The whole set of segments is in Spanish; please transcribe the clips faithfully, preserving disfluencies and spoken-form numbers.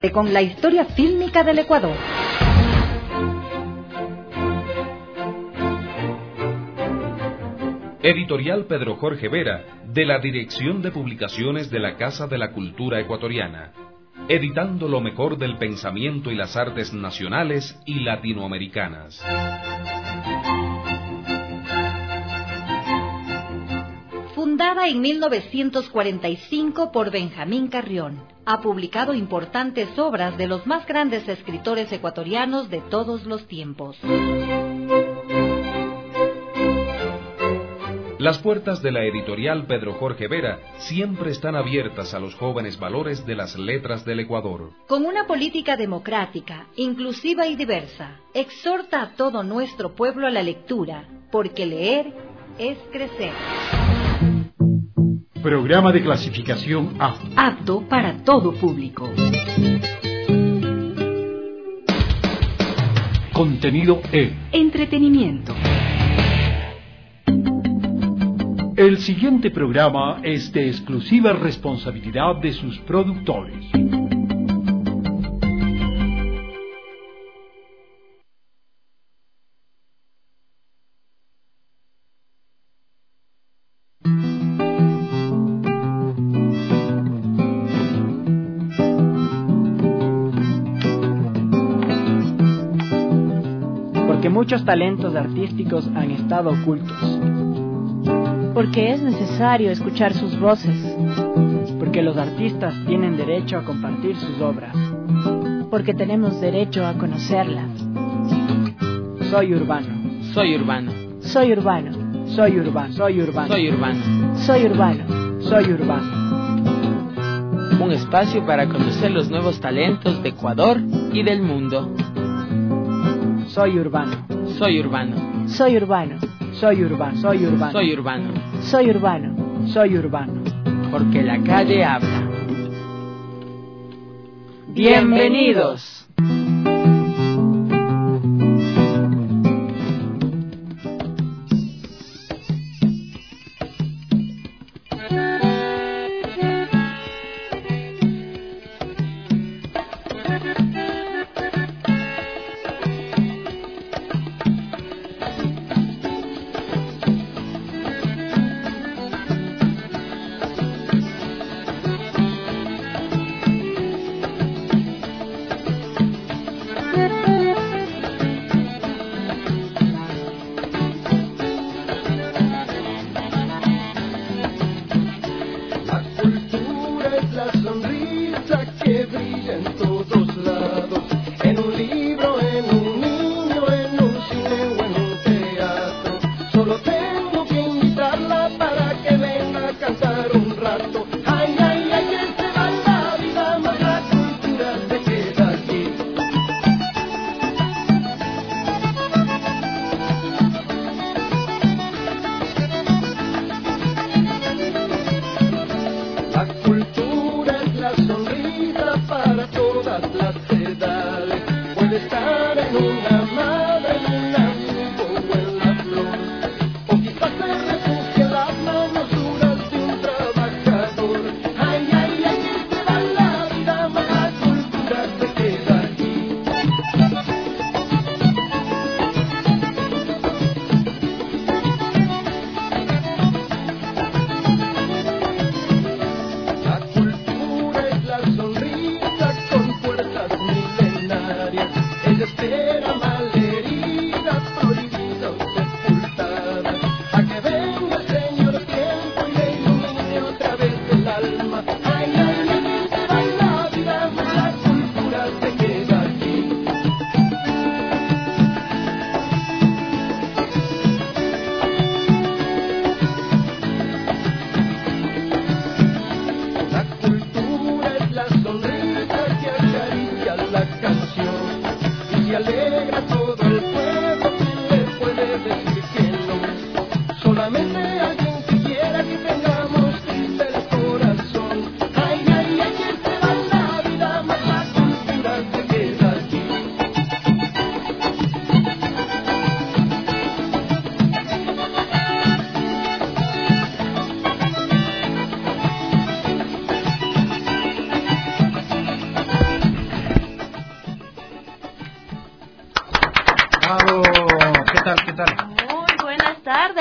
Con la historia fílmica del Ecuador. Editorial Pedro Jorge Vera, de la Dirección de Publicaciones de la Casa de la Cultura Ecuatoriana, editando lo mejor del pensamiento y las artes nacionales y latinoamericanas. Fundada en mil novecientos cuarenta y cinco por Benjamín Carrión, ha publicado importantes obras de los más grandes escritores ecuatorianos de todos los tiempos. Las puertas de la editorial Pedro Jorge Vera siempre están abiertas a los jóvenes valores de las letras del Ecuador. Con una política democrática, inclusiva y diversa, exhorta a todo nuestro pueblo a la lectura, porque leer es crecer. Programa de clasificación A. Apto para todo público. Contenido E. Entretenimiento. El siguiente programa es de exclusiva responsabilidad de sus productores. Porque muchos talentos artísticos han estado ocultos. Porque es necesario escuchar sus voces. Porque los artistas tienen derecho a compartir sus obras. Porque tenemos derecho a conocerlas. Soy urbano. Soy urbano. Soy urbano. Soy urbano. Soy urbano. Soy urbano. Soy urbano. Soy urbano. Un espacio para conocer los nuevos talentos de Ecuador y del mundo. Soy urbano. Soy urbano. Soy urbano. Soy urbano. Soy urbano. Soy urbano. Soy urbano. Soy urbano. Porque la calle habla. ¡Bienvenidos!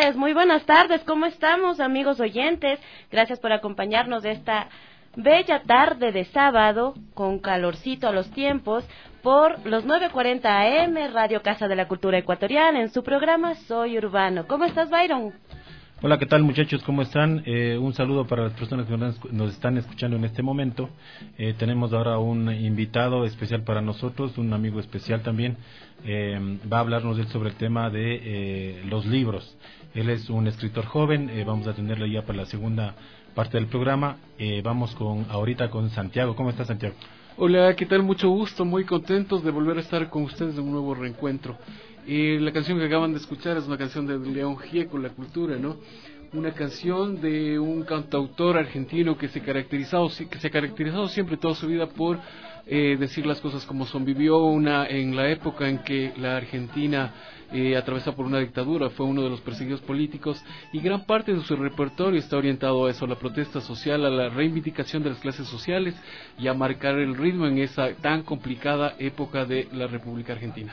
tardes, muy buenas tardes, ¿cómo estamos, amigos oyentes? Gracias por acompañarnos de esta bella tarde de sábado, con calorcito a los tiempos, por los nueve cuarenta A M, Radio Casa de la Cultura Ecuatoriana, en su programa Soy Urbano. ¿Cómo estás, Byron? Hola, ¿qué tal, muchachos? ¿Cómo están? Eh, un saludo para las personas que nos están escuchando en este momento. Eh, tenemos ahora un invitado especial para nosotros, un amigo especial también. Eh, va a hablarnos él sobre el tema de eh, los libros. Él es un escritor joven, eh, vamos a tenerle ya para la segunda parte del programa. Eh, vamos con ahorita con Santiago. ¿Cómo está, Santiago? Hola, ¿qué tal? Mucho gusto, muy contentos de volver a estar con ustedes en un nuevo reencuentro. Y la canción que acaban de escuchar es una canción de León Gieco, La Cultura, ¿no? Una canción de un cantautor argentino que se caracterizado, que se ha caracterizado siempre toda su vida por eh, decir las cosas como son. Vivió una en la época en que la Argentina eh, atravesaba por una dictadura, fue uno de los perseguidos políticos, y gran parte de su repertorio está orientado a eso, a la protesta social, a la reivindicación de las clases sociales y a marcar el ritmo en esa tan complicada época de la República Argentina.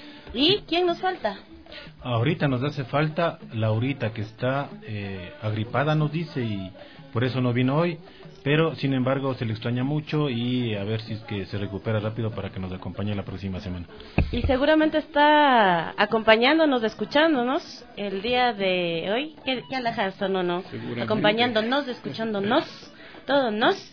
¿Y quién nos falta? Ahorita nos hace falta Laurita, que está eh, agripada, nos dice, y por eso no vino hoy, pero sin embargo se le extraña mucho, y a ver si es que se recupera rápido para que nos acompañe la próxima semana. Y seguramente está acompañándonos, escuchándonos el día de hoy. ¿Qué, qué alhajas son o no? Acompañándonos, escuchándonos, todos nos.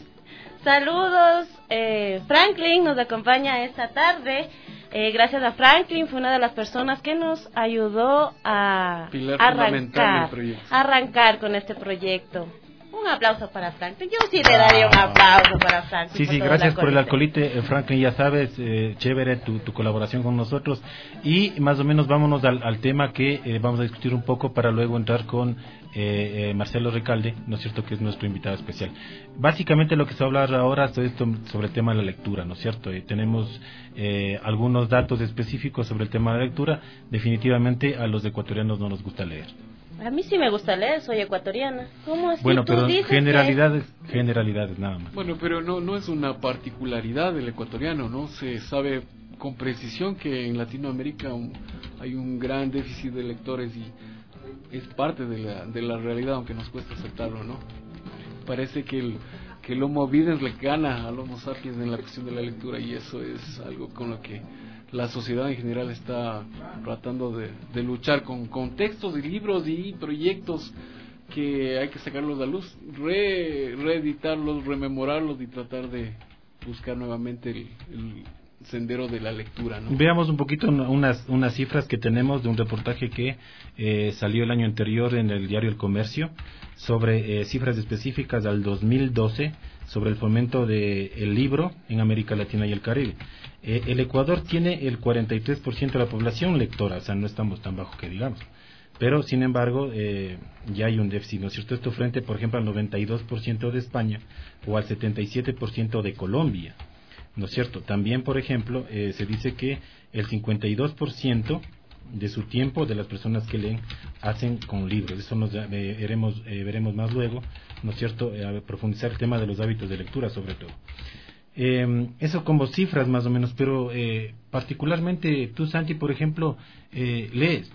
Saludos, eh, Franklin nos acompaña esta tarde. Eh, gracias a Franklin, fue una de las personas que nos ayudó a Pilar arrancar, proyecto. arrancar con este proyecto. Un aplauso para Franklin. Yo sí le daría un aplauso para Franklin. Sí, sí, gracias por el alcoholite, eh, Franklin, ya sabes, eh, chévere tu, tu colaboración con nosotros. Y más o menos vámonos al, al tema que eh, vamos a discutir un poco para luego entrar con eh, eh, Marcelo Recalde, ¿no es cierto?, que es nuestro invitado especial. Básicamente lo que se va a hablar ahora es esto, sobre el tema de la lectura, ¿no es cierto? Eh, tenemos eh, algunos datos específicos sobre el tema de la lectura. Definitivamente a los ecuatorianos no nos gusta leer. A mí sí me gusta leer, soy ecuatoriana. ¿Cómo así? Bueno, tú pero dices generalidades, que... generalidades nada más. Bueno, pero no no es una particularidad del ecuatoriano, ¿no? Se sabe con precisión que en Latinoamérica un, hay un gran déficit de lectores, y es parte de la de la realidad, aunque nos cuesta aceptarlo, ¿no? Parece que el que el Homo videns le gana al Homo sapiens en la cuestión de la lectura, y eso es algo con lo que la sociedad en general está tratando de, de luchar, con, con textos y libros y proyectos que hay que sacarlos a luz, re, reeditarlos, rememorarlos y tratar de buscar nuevamente el, el sendero de la lectura, ¿no? Veamos un poquito unas, unas cifras que tenemos de un reportaje que eh, salió el año anterior en el diario El Comercio, sobre eh, cifras específicas al dos mil doce sobre el fomento del de libro en América Latina y el Caribe. Eh, el Ecuador tiene el cuarenta y tres por ciento de la población lectora, o sea, no estamos tan bajo que digamos. Pero, sin embargo, eh, ya hay un déficit, ¿no es cierto? Esto frente, por ejemplo, al noventa y dos por ciento de España o al setenta y siete por ciento de Colombia, ¿no es cierto? También, por ejemplo, eh, se dice que el cincuenta y dos por ciento de su tiempo de las personas que leen hacen con libros. Eso nos eh, veremos, eh, veremos más luego, ¿no es cierto? Eh, a profundizar el tema de los hábitos de lectura, sobre todo. Eh, eso como cifras más o menos, pero eh, particularmente tú, Santi, por ejemplo, eh, lees.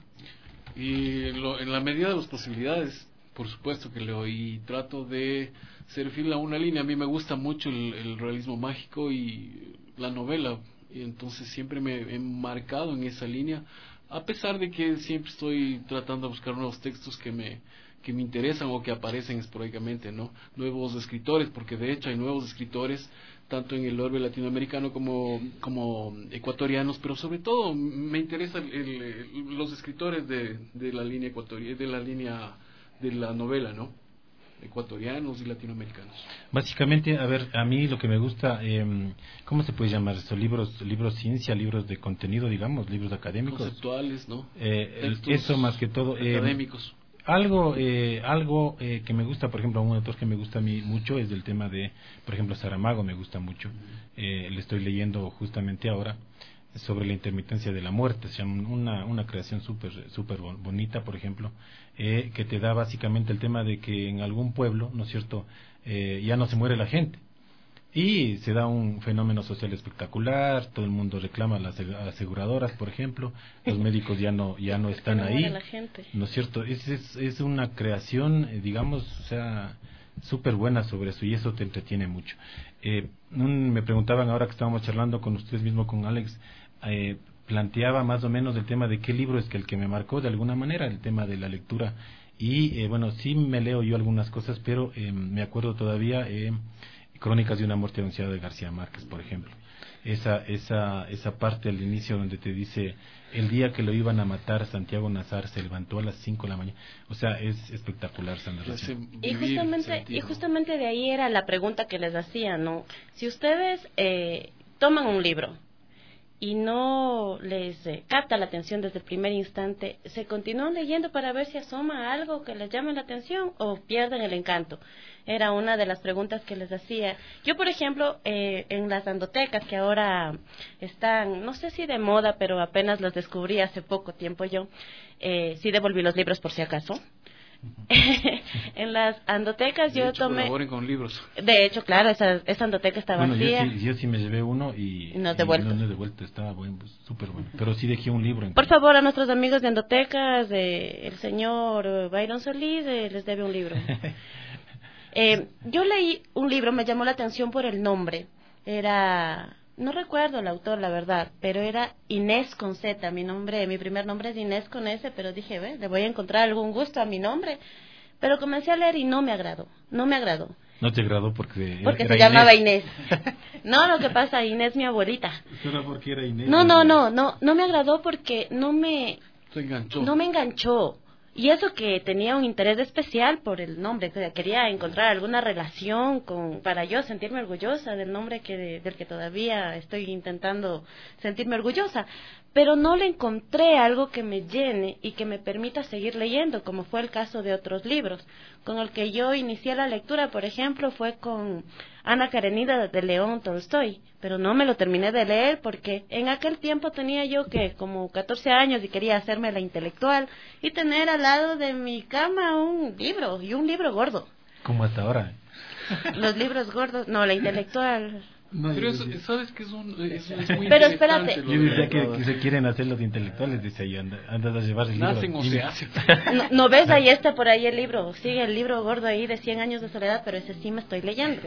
Y lo, en la medida de las posibilidades, por supuesto que leo, y trato de ser fiel a una línea. A mí me gusta mucho el, el realismo mágico y la novela, y entonces siempre me he marcado en esa línea, a pesar de que siempre estoy tratando de buscar nuevos textos que me que me interesan o que aparecen esporádicamente, ¿no? Nuevos escritores, porque de hecho hay nuevos escritores tanto en el orbe latinoamericano como como ecuatorianos, pero sobre todo me interesan el, el, los escritores de, de la línea ecuatoriana, de la línea de la novela, ¿no? Ecuatorianos y latinoamericanos. Básicamente, a ver, a mí lo que me gusta, eh, ¿cómo se puede llamar esto? Libros, libros ciencia, libros de contenido, digamos, libros académicos. Conceptuales, ¿no? Eh, eso más que todo. Eh, académicos. Algo, eh, algo eh, que me gusta, por ejemplo, un autor que me gusta a mí mucho es del tema de, por ejemplo, Saramago me gusta mucho. Eh, le estoy leyendo justamente ahora sobre la intermitencia de la muerte, o sea, una, una creación súper super bonita, por ejemplo, eh, que te da básicamente el tema de que en algún pueblo, ¿no es cierto?, eh, ya no se muere la gente, Y se da un fenómeno social espectacular, todo el mundo reclama a las aseguradoras, por ejemplo, los médicos ya no ya no están ahí, ¿no es cierto? Es, es, es una creación, eh, digamos, o sea, súper buena sobre eso, y eso te entretiene mucho. Eh, un, me preguntaban ahora que estábamos charlando con ustedes mismo, con Alex, eh, planteaba más o menos el tema de qué libro es que el que me marcó de alguna manera, el tema de la lectura. Y eh, bueno, sí me leo yo algunas cosas, pero eh, me acuerdo todavía... Eh, Crónicas de una muerte anunciada de García Márquez, por ejemplo. Esa esa esa parte al inicio donde te dice el día que lo iban a matar, Santiago Nazar se levantó a las cinco de la mañana. O sea, es espectacular esa narración. Y justamente y justamente de ahí era la pregunta que les hacía, ¿no? Si ustedes eh, toman un libro y no les eh, capta la atención desde el primer instante, ¿se continúan leyendo para ver si asoma algo que les llame la atención o pierden el encanto? Era una de las preguntas que les hacía. Yo, por ejemplo, eh, en las andotecas que ahora están, no sé si de moda, pero apenas las descubrí hace poco tiempo yo, eh, sí devolví los libros por si acaso. En las andotecas yo de hecho, tomé... colaboren con libros. De hecho, claro, esa, esa andoteca está bueno, vacía. Yo sí, yo sí me llevé uno y, y no he devuelto. No, no he devuelto, estaba bueno, pues, súper bueno. Pero sí dejé un libro. En Por favor, a nuestros amigos de andotecas, de el señor Byron Solís, eh, les debe un libro. Eh, yo leí un libro, me llamó la atención por el nombre. Era, no recuerdo el autor, la verdad, pero era Inés con Z. Mi nombre, mi primer nombre es Inés con S, pero dije, ve, le voy a encontrar algún gusto a mi nombre. Pero comencé a leer y no me agradó, no me agradó. ¿No te agradó porque Porque era se llamaba Inés. Inés. No, lo que pasa, Inés mi abuelita. ¿Solo porque era Inés? No, no, no, no, no me agradó porque no me... Se enganchó. No me enganchó. Y eso que tenía un interés especial por el nombre, que quería encontrar alguna relación con para yo sentirme orgullosa del nombre que del que todavía estoy intentando sentirme orgullosa, pero no le encontré algo que me llene y que me permita seguir leyendo, como fue el caso de otros libros. Con el que yo inicié la lectura, por ejemplo, fue con Ana Karenina de León Tolstoy, pero no me lo terminé de leer porque en aquel tiempo tenía yo que como catorce años y quería hacerme la intelectual y tener al lado de mi cama un libro, y un libro gordo. Como hasta ahora. Los libros gordos, no, la intelectual... No, pero eso, sabes que es, un, es, es muy pero espérate, yo decía que, que se quieren hacer los intelectuales, dice ahí, anda, andas a llevar el libro. Nacen o se hacen. No, no ves, ahí está por ahí el libro, sigue el libro gordo ahí de cien años de soledad, pero ese sí me estoy leyendo.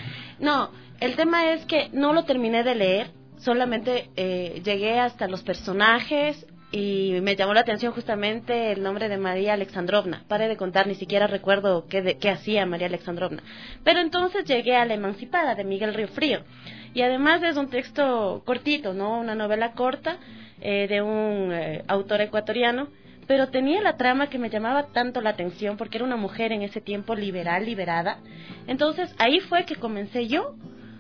No, el tema es que no lo terminé de leer, solamente eh, llegué hasta los personajes y me llamó la atención justamente el nombre de María Alexandrovna. Paré de contar, ni siquiera recuerdo qué, de, qué hacía María Alexandrovna. Pero entonces llegué a La Emancipada, de Miguel Riofrío. Y además es un texto cortito, ¿no? Una novela corta eh, de un eh, autor ecuatoriano. Pero tenía la trama que me llamaba tanto la atención porque era una mujer en ese tiempo liberal, liberada. Entonces ahí fue que comencé yo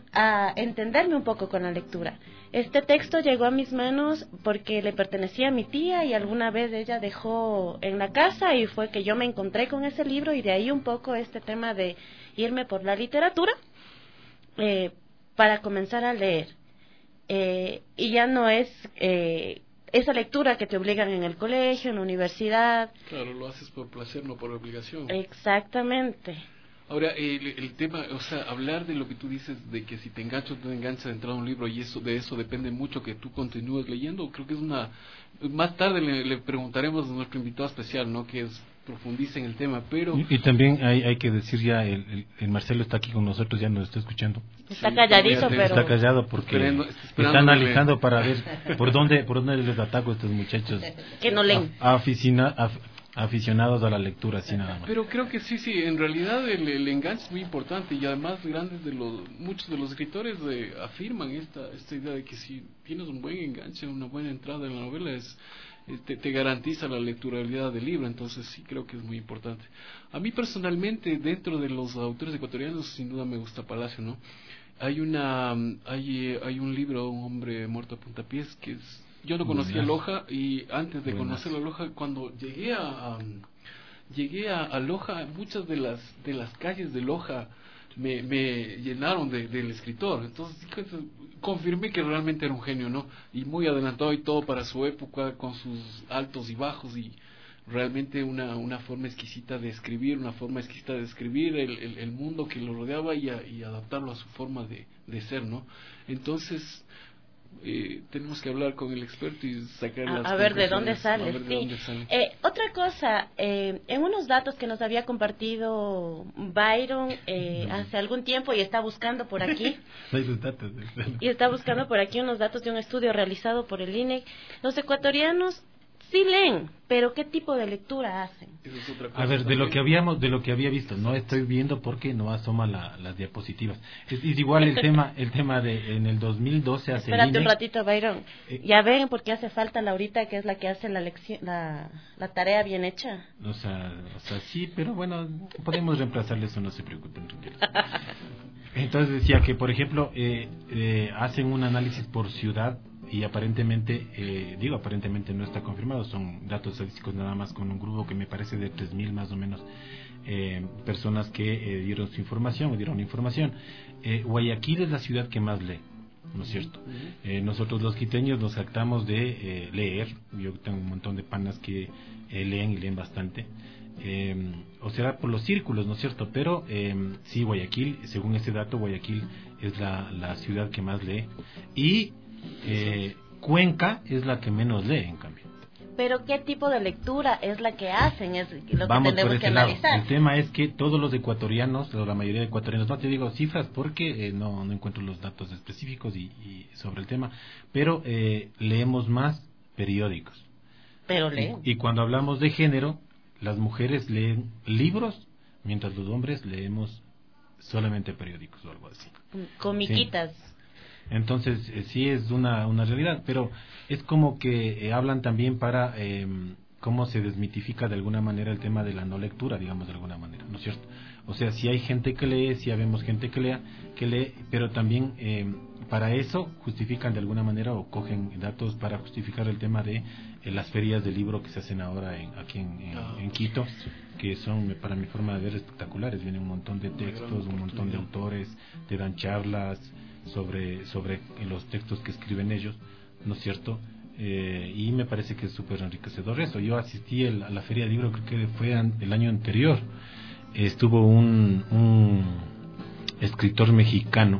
a entenderme un poco con la lectura. Este texto llegó a mis manos porque le pertenecía a mi tía y alguna vez ella dejó en la casa y fue que yo me encontré con ese libro y de ahí un poco este tema de irme por la literatura eh, para comenzar a leer. Eh, y ya no es eh, esa lectura que te obligan en el colegio, en la universidad. Claro, lo haces por placer, no por obligación. Exactamente. Ahora, el, el tema, o sea, hablar de lo que tú dices, de que si te enganchas o no te enganchas de entrar a un libro y eso de eso depende mucho que tú continúes leyendo, creo que es una... Más tarde le, le preguntaremos a nuestro invitado especial, ¿no? Que es, profundice en el tema, pero... Y, y también hay, hay que decir ya, el, el, el Marcelo está aquí con nosotros, ya nos está escuchando. Está calladito, pero... Está callado porque esperando, está, está analizando para ver por dónde por dónde les ataco a estos muchachos. Que no leen. A, a oficina... A, aficionados a la lectura, así nada más. Pero creo que sí, sí, en realidad el, el enganche es muy importante y además grandes de los, muchos de los escritores eh, afirman esta esta idea de que si tienes un buen enganche, una buena entrada en la novela, es te, te garantiza la lecturabilidad del libro, entonces sí creo que es muy importante. A mí personalmente, dentro de los autores ecuatorianos, sin duda me gusta Palacio, ¿no? Hay una hay, hay un libro, Un hombre muerto a puntapiés, que es... Yo no conocía Loja y antes de conocer a Loja, cuando llegué a, a llegué a, a Loja, muchas de las de las calles de Loja me, me llenaron de, del escritor. Entonces confirmé que realmente era un genio, ¿no? Y muy adelantado y todo para su época, con sus altos y bajos, y realmente una, una forma exquisita de escribir, una forma exquisita de describir el, el, el mundo que lo rodeaba y, a, y adaptarlo a su forma de, de ser, ¿no? Entonces, eh, tenemos que hablar con el experto y sacar a, las a ver de dónde conclusiones, sale, a ver de sí. dónde sale. Eh, otra cosa, eh, en unos datos que nos había compartido Byron eh, hace algún tiempo y está buscando por aquí, Hay los datos. y está buscando por aquí unos datos de un estudio realizado por el I N E C, los ecuatorianos sí leen, pero ¿qué tipo de lectura hacen? Esa es otra cosa A ver, de también. lo que habíamos, de lo que había visto, no estoy viendo porque no asoma la, las diapositivas. Es, es igual el tema, el tema de en el dos mil doce hace el Espérate I N E C. un ratito, Byron. Eh, Ya ven por qué hace falta Laurita, que es la que hace la lección, la, la tarea bien hecha. O sea, o sea, sí, pero bueno, podemos reemplazarle eso, no se preocupen. Entonces decía que, por ejemplo, eh, eh, hacen un análisis por ciudad y aparentemente, eh, digo aparentemente no está confirmado, son datos estadísticos nada más con un grupo que me parece de tres mil más o menos eh, personas que eh, dieron su información, o dieron información. Eh, Guayaquil es la ciudad que más lee, ¿no es cierto? Eh, nosotros los quiteños nos jactamos de eh, leer, yo tengo un montón de panas que eh, leen y leen bastante. Eh, o será por los círculos, ¿no es cierto? Pero eh, sí, Guayaquil, según ese dato, Guayaquil es la, la ciudad que más lee y eh, Cuenca es la que menos lee, en cambio. Pero ¿qué tipo de lectura es la que hacen? Es lo Vamos que tenemos por que ese lado. analizar. El tema es que todos los ecuatorianos, o la mayoría de ecuatorianos, no te digo cifras porque eh, no, no encuentro los datos específicos y, y sobre el tema, pero eh, leemos más periódicos. Pero leen. Y, y cuando hablamos de género, las mujeres leen libros, mientras los hombres leemos solamente periódicos o algo así. Comiquitas. Sí. Entonces, eh, sí es una, una realidad, pero es como que eh, hablan también para eh, cómo se desmitifica de alguna manera el tema de la no lectura, digamos de alguna manera, ¿no es cierto? O sea, si hay gente que lee, si habemos gente que lea, que lee, pero también eh, para eso justifican de alguna manera o cogen datos para justificar el tema de eh, las ferias de libro que se hacen ahora en, aquí en, en, en Quito, que son, para mi forma de ver, espectaculares. Vienen un montón de textos, un montón de autores, te dan charlas sobre sobre los textos que escriben ellos, ¿no es cierto? Eh, y me parece que es súper enriquecedor eso. Yo asistí el, a la feria de libro, creo que fue an, el año anterior. Estuvo un, un escritor mexicano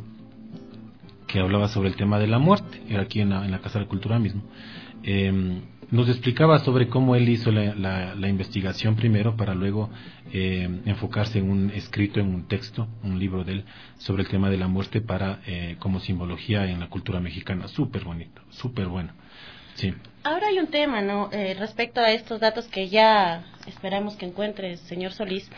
que hablaba sobre el tema de la muerte, era aquí en la, en la Casa de la Cultura mismo. Eh, nos explicaba sobre cómo él hizo la, la, la investigación primero para luego eh, enfocarse en un escrito, en un texto, un libro de él sobre el tema de la muerte para eh, como simbología en la cultura mexicana. Súper bonito, súper bueno. Sí. Ahora hay un tema, ¿no? Eh, respecto a estos datos que ya esperamos que encuentre, señor Solís.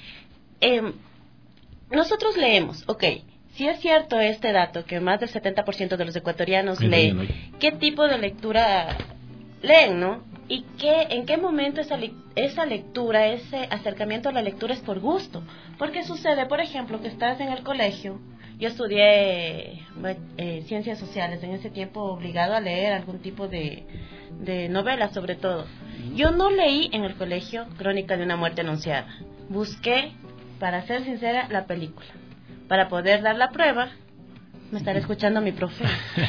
Eh, nosotros leemos, ok, si es cierto este dato, que más del setenta por ciento de los ecuatorianos leen, ¿qué tipo de lectura leen, no? ¿Y qué, en qué momento esa, esa lectura, ese acercamiento a la lectura es por gusto? Porque sucede, por ejemplo, que estás en el colegio. Yo estudié eh, ciencias sociales, en ese tiempo obligado a leer algún tipo de, de novela, sobre todo. Yo no leí en el colegio Crónica de una muerte anunciada. Busqué, para ser sincera, la película. Para poder dar la prueba, me estará escuchando mi profe.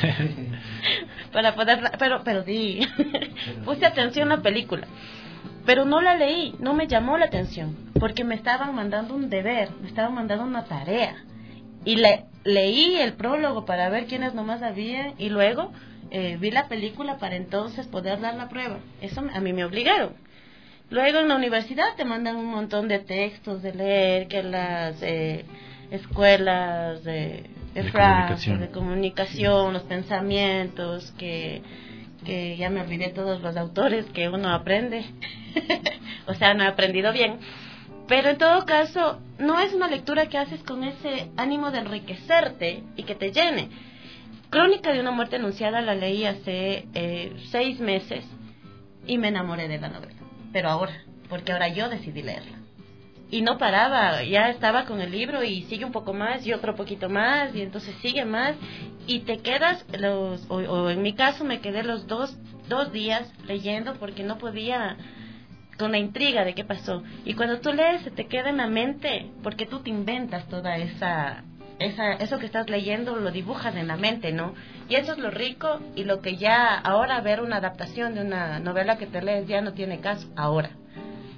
Para poder, pero, pero di, puse atención a la película. Pero no la leí, no me llamó la atención, porque me estaban mandando un deber, me estaban mandando una tarea. Y le, leí el prólogo para ver quiénes nomás habían y luego eh, vi la película para entonces poder dar la prueba. Eso a mí me obligaron. Luego en la universidad te mandan un montón de textos de leer, que las eh, escuelas de, de, de frases, comunicación, de comunicación sí. Los pensamientos, que, que ya me olvidé todos los autores que uno aprende. O sea, no he aprendido bien. Pero en todo caso, no es una lectura que haces con ese ánimo de enriquecerte y que te llene. Crónica de una muerte anunciada la leí hace eh, seis meses y me enamoré de la novela. Pero ahora, porque ahora yo decidí leerla. Y no paraba, ya estaba con el libro y sigue un poco más y otro poquito más y entonces sigue más y te quedas, los o, o en mi caso me quedé los dos, dos días leyendo porque no podía con la intriga de qué pasó. Y cuando tú lees se te queda en la mente porque tú te inventas toda esa, esa eso que estás leyendo, lo dibujas en la mente, ¿no? Y eso es lo rico y lo que ya ahora ver una adaptación de una novela que te lees ya no tiene caso ahora.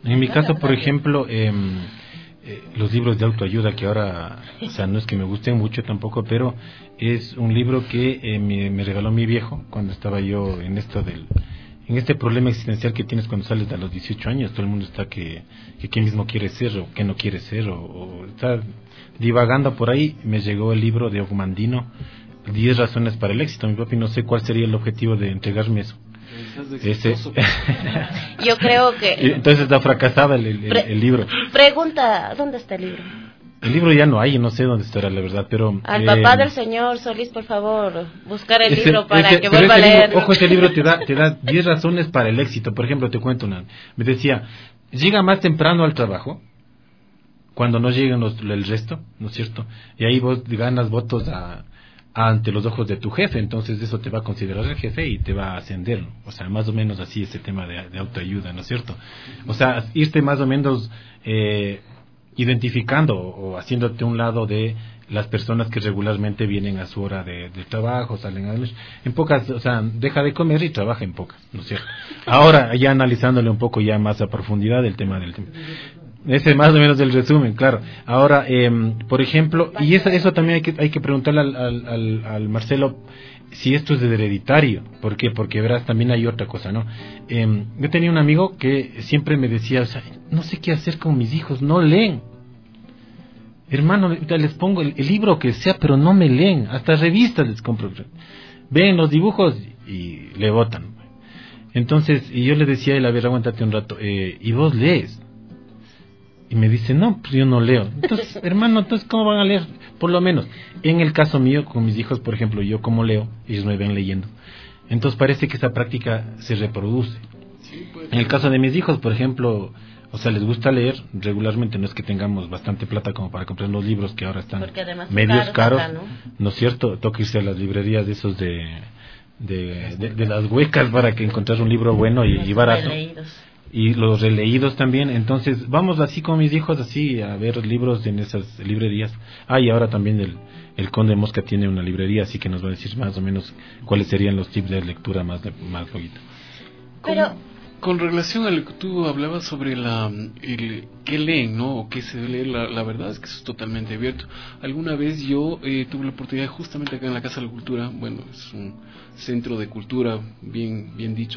En mi caso, por ejemplo, eh, eh, los libros de autoayuda, que ahora, o sea, no es que me gusten mucho tampoco, pero es un libro que eh, me, me regaló mi viejo cuando estaba yo en esto del, en este problema existencial que tienes cuando sales a los dieciocho años. Todo el mundo está que, que qué mismo quiere ser o qué no quiere ser, o, o está divagando por ahí. Me llegó el libro de Ogmandino, diez razones para el éxito, mi papi, no sé cuál sería el objetivo de entregarme eso. Ese. Yo creo que entonces está fracasada el, el, Pre- el libro. Pregunta, ¿dónde está el libro? El libro ya no hay, no sé dónde estará, la verdad, pero... Al eh, papá del señor Solís, por favor, buscar el ese, libro para ese, que pero vuelva a ese leerlo. libro, ojo, ese libro te da te da diez razones para el éxito. Por ejemplo, te cuento una. Me decía, llega más temprano al trabajo, cuando no lleguen los, el resto, ¿no es cierto? Y ahí vos ganas votos a... ante los ojos de tu jefe, entonces eso te va a considerar el jefe y te va a ascender, ¿no? O sea, más o menos así ese tema de, de autoayuda, ¿no es cierto? O sea, irte más o menos eh, identificando o haciéndote un lado de las personas que regularmente vienen a su hora de, de trabajo, salen a en pocas, o sea, deja de comer y trabaja en pocas, ¿no es cierto? Ahora, ya analizándole un poco ya más a profundidad el tema del tema. Ese más o menos el resumen, claro. Ahora, eh, por ejemplo, y eso, eso también hay que hay que preguntarle al, al, al, al Marcelo si esto es hereditario. ¿Por qué? Porque verás, también hay otra cosa, ¿no? Eh, yo tenía un amigo que siempre me decía, o sea, no sé qué hacer con mis hijos, no leen. Hermano, les pongo el, el libro que sea, pero no me leen. Hasta revistas les compro. Ven los dibujos y le botan. Entonces, y yo le decía a él, a ver, aguántate un rato, eh, ¿y vos lees? Y me dice, no, pues yo no leo. Entonces, hermano, entonces, ¿cómo van a leer? Por lo menos, en el caso mío, con mis hijos, por ejemplo, yo como leo, ellos me ven leyendo. Entonces parece que esa práctica se reproduce. Sí, pues, en el caso de mis hijos, por ejemplo, o sea, les gusta leer regularmente, no es que tengamos bastante plata como para comprar los libros que ahora están medios caros, acá, ¿no? ¿No es cierto? Toca irse a las librerías de esos de, de, de, de las huecas para que encontrar un libro bueno y, y barato. Y los releídos también. Entonces vamos así con mis hijos así a ver libros en esas librerías. Ah, y ahora también el, el Conde Mosca tiene una librería, así que nos va a decir más o menos cuáles serían los tips de lectura más más poquito. Pero con relación a lo que tú hablabas sobre la el qué leen, ¿no? O qué se lee, la, la verdad es que eso es totalmente abierto. Alguna vez yo eh, tuve la oportunidad justamente acá en la Casa de la Cultura, bueno, es un centro de cultura, bien bien dicho,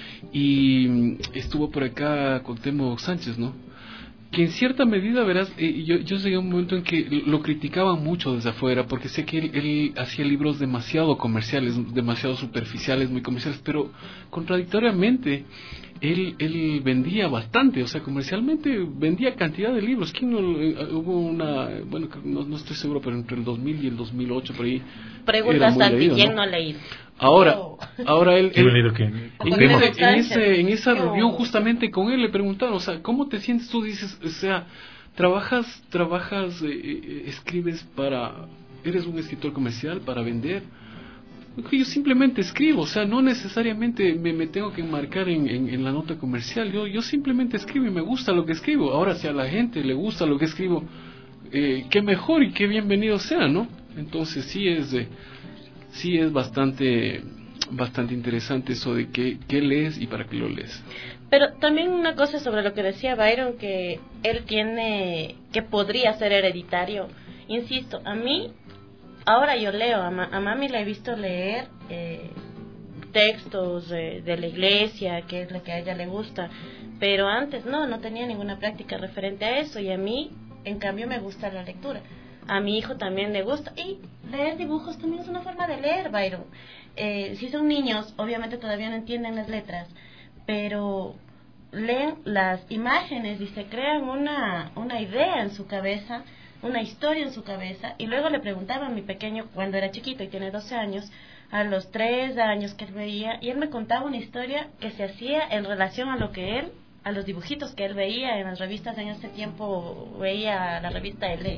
y estuvo por acá Cuauhtémoc Sánchez, ¿no? Que en cierta medida, verás, eh, yo, yo llegué a un momento en que lo criticaban mucho desde afuera, porque sé que él, él hacía libros demasiado comerciales, demasiado superficiales, muy comerciales, pero contradictoriamente él, él vendía bastante, o sea, comercialmente vendía cantidad de libros. ¿Quién no, eh, hubo una, bueno, no, no estoy seguro, pero entre el dos mil y el dos mil ocho, por ahí. Pregunta Santi, ¿quién no ha leído? Ahora, ahora él, él leído que, en, ese, en, ese, en esa reunión justamente con él le preguntaron, o sea, ¿cómo te sientes tú? Dices, o sea, trabajas, trabajas, eh, escribes para, eres un escritor comercial para vender. Yo simplemente escribo, o sea, no necesariamente me, me tengo que enmarcar en, en, en la nota comercial. Yo, yo simplemente escribo y me gusta lo que escribo. Ahora, si a la gente le gusta lo que escribo, eh, qué mejor y qué bienvenido sea, ¿no? Entonces sí es eh, sí es bastante bastante interesante eso de qué, qué lees y para qué lo lees. Pero también una cosa sobre lo que decía Byron, que él tiene, que podría ser hereditario. Insisto, a mí, ahora yo leo, a, ma, a mami le he visto leer eh, textos de, de la iglesia, que es lo que a ella le gusta, pero antes no, no tenía ninguna práctica referente a eso, y a mí, en cambio, me gusta la lectura. A mi hijo también le gusta, y leer dibujos también es una forma de leer, Byron. Eh, si son niños, obviamente todavía no entienden las letras, pero leen las imágenes y se crean una, una idea en su cabeza, una historia en su cabeza. Y luego le preguntaba a mi pequeño, cuando era chiquito y tiene doce años, a los tres años que él veía, y él me contaba una historia que se hacía en relación a lo que él, a los dibujitos que él veía en las revistas. En ese tiempo veía la revista L.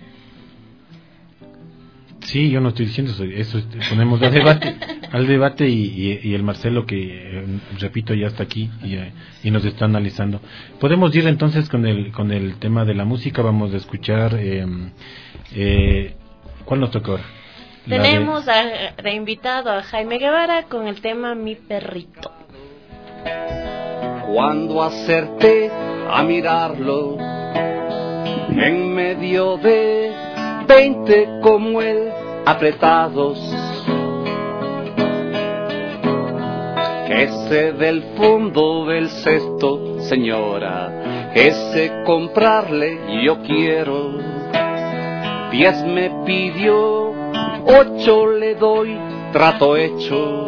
Sí, yo no estoy diciendo eso, eso ponemos al debate, al debate y, y, y el Marcelo que, eh, repito, ya está aquí y, eh, y nos está analizando. Podemos ir entonces con el con el tema de la música. Vamos a escuchar, eh, eh, ¿cuál nos toca ahora? Tenemos de... a, de invitado a Jaime Guevara con el tema Mi Perrito. Cuando acerté a mirarlo en medio de veinte como él apretados, ese del fondo del cesto, señora, ese comprarle yo quiero. Diez me pidió, ocho le doy, trato hecho.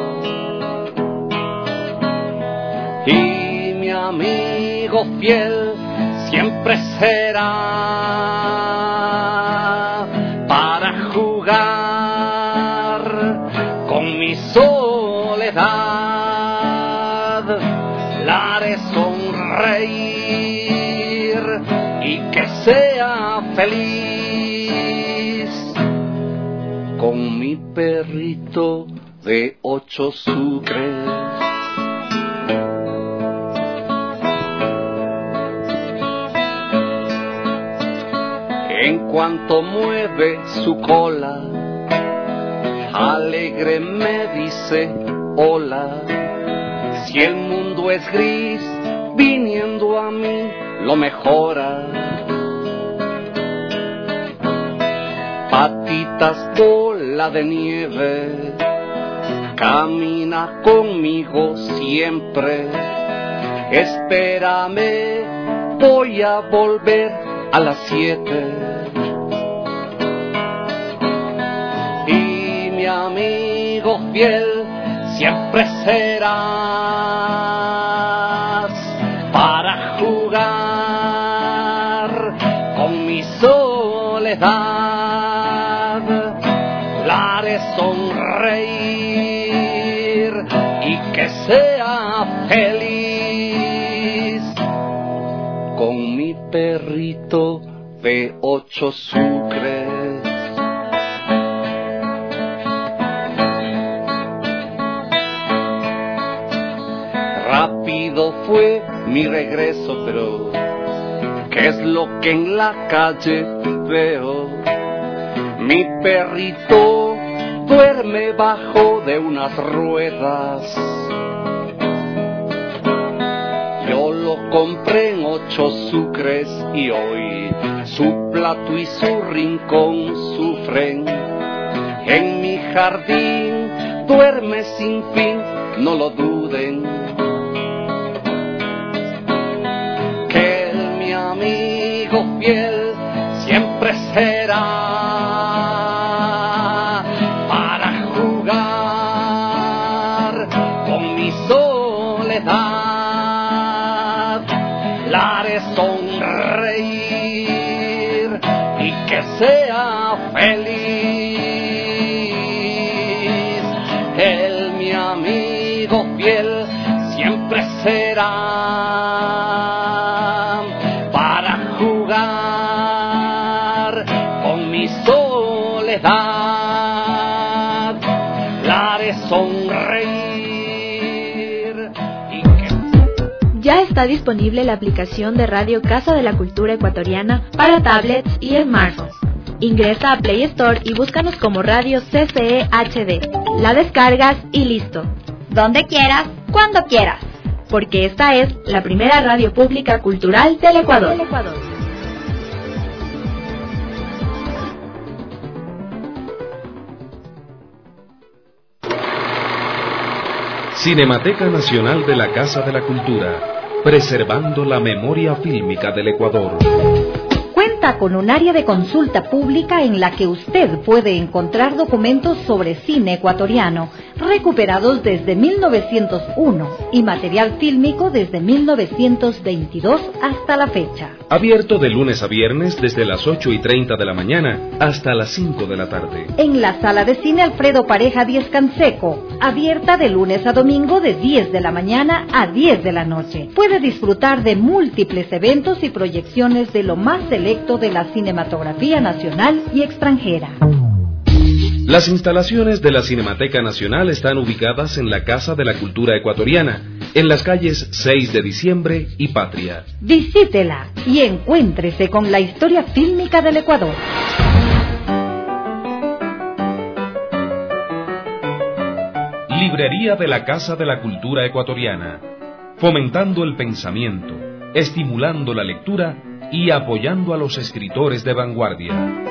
Y mi amigo fiel siempre será para jugar con mi soledad, la haré sonreír y que sea feliz con mi perrito de ocho sucres. En cuanto mueve su cola, alegre me dice hola. Si el mundo es gris, viniendo a mí lo mejora. Patitas bola de nieve, camina conmigo siempre. Espérame, voy a volver a las siete. Y mi amigo fiel siempre serás para jugar con mi soledad, la haré sonreír y que sea feliz con mi perrito de ocho sucres. Rápido fue mi regreso, pero ¿qué es lo que en la calle veo? Mi perrito duerme bajo de unas ruedas. Yo lo compré en ocho sucres y hoy su plato y su rincón sufren. En mi jardín duerme sin fin, no lo duden. Que él, mi amigo fiel, siempre será para jugar con mi soledad, la haré sonreír y que sea feliz. Él, mi amigo fiel, siempre será para jugar con mi soledad, la haré sonreír y que... Ya está disponible la aplicación de Radio Casa de la Cultura Ecuatoriana para tablets y smartphones. Ingresa a Play Store y búscanos como Radio C C E H D. La descargas y listo. Donde quieras, cuando quieras. Porque esta es la primera radio pública cultural del Ecuador. Del Ecuador. Cinemateca Nacional de la Casa de la Cultura, preservando la memoria fílmica del Ecuador. Cuenta con un área de consulta pública en la que usted puede encontrar documentos sobre cine ecuatoriano recuperados desde mil novecientos uno y material fílmico desde mil novecientos veintidós hasta la fecha. Abierto de lunes a viernes desde las ocho y treinta de la mañana hasta las cinco de la tarde. En la sala de cine Alfredo Pareja Díez Canseco, abierta de lunes a domingo de diez de la mañana a diez de la noche. Puede disfrutar de múltiples eventos y proyecciones de lo más selecto de la cinematografía nacional y extranjera. Las instalaciones de la Cinemateca Nacional están ubicadas en la Casa de la Cultura Ecuatoriana, en las calles seis de diciembre y Patria. Visítela y encuéntrese con la historia fílmica del Ecuador. Librería de la Casa de la Cultura Ecuatoriana, fomentando el pensamiento, estimulando la lectura y apoyando a los escritores de vanguardia.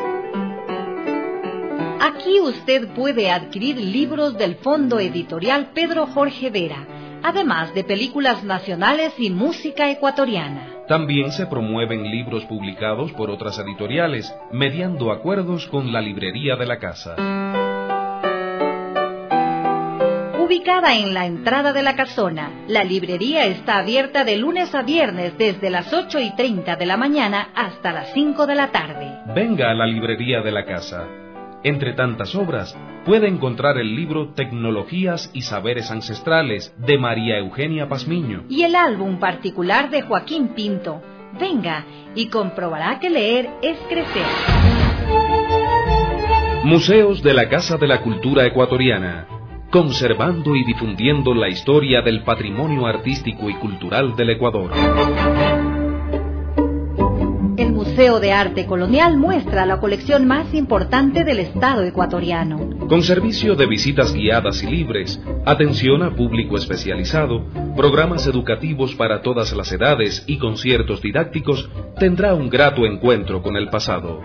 Aquí usted puede adquirir libros del Fondo Editorial Pedro Jorge Vera, además de películas nacionales y música ecuatoriana. También se promueven libros publicados por otras editoriales, mediando acuerdos con la librería de la casa. Ubicada en la entrada de la casona, la librería está abierta de lunes a viernes desde las ocho y treinta de la mañana hasta las cinco de la tarde. Venga a la librería de la casa. Entre tantas obras, puede encontrar el libro Tecnologías y Saberes Ancestrales de María Eugenia Pazmiño y el álbum particular de Joaquín Pinto. Venga y comprobará que leer es crecer. Museos de la Casa de la Cultura Ecuatoriana, conservando y difundiendo la historia del patrimonio artístico y cultural del Ecuador. El Museo de Arte Colonial muestra la colección más importante del Estado ecuatoriano. Con servicio de visitas guiadas y libres, atención a público especializado, programas educativos para todas las edades y conciertos didácticos, tendrá un grato encuentro con el pasado.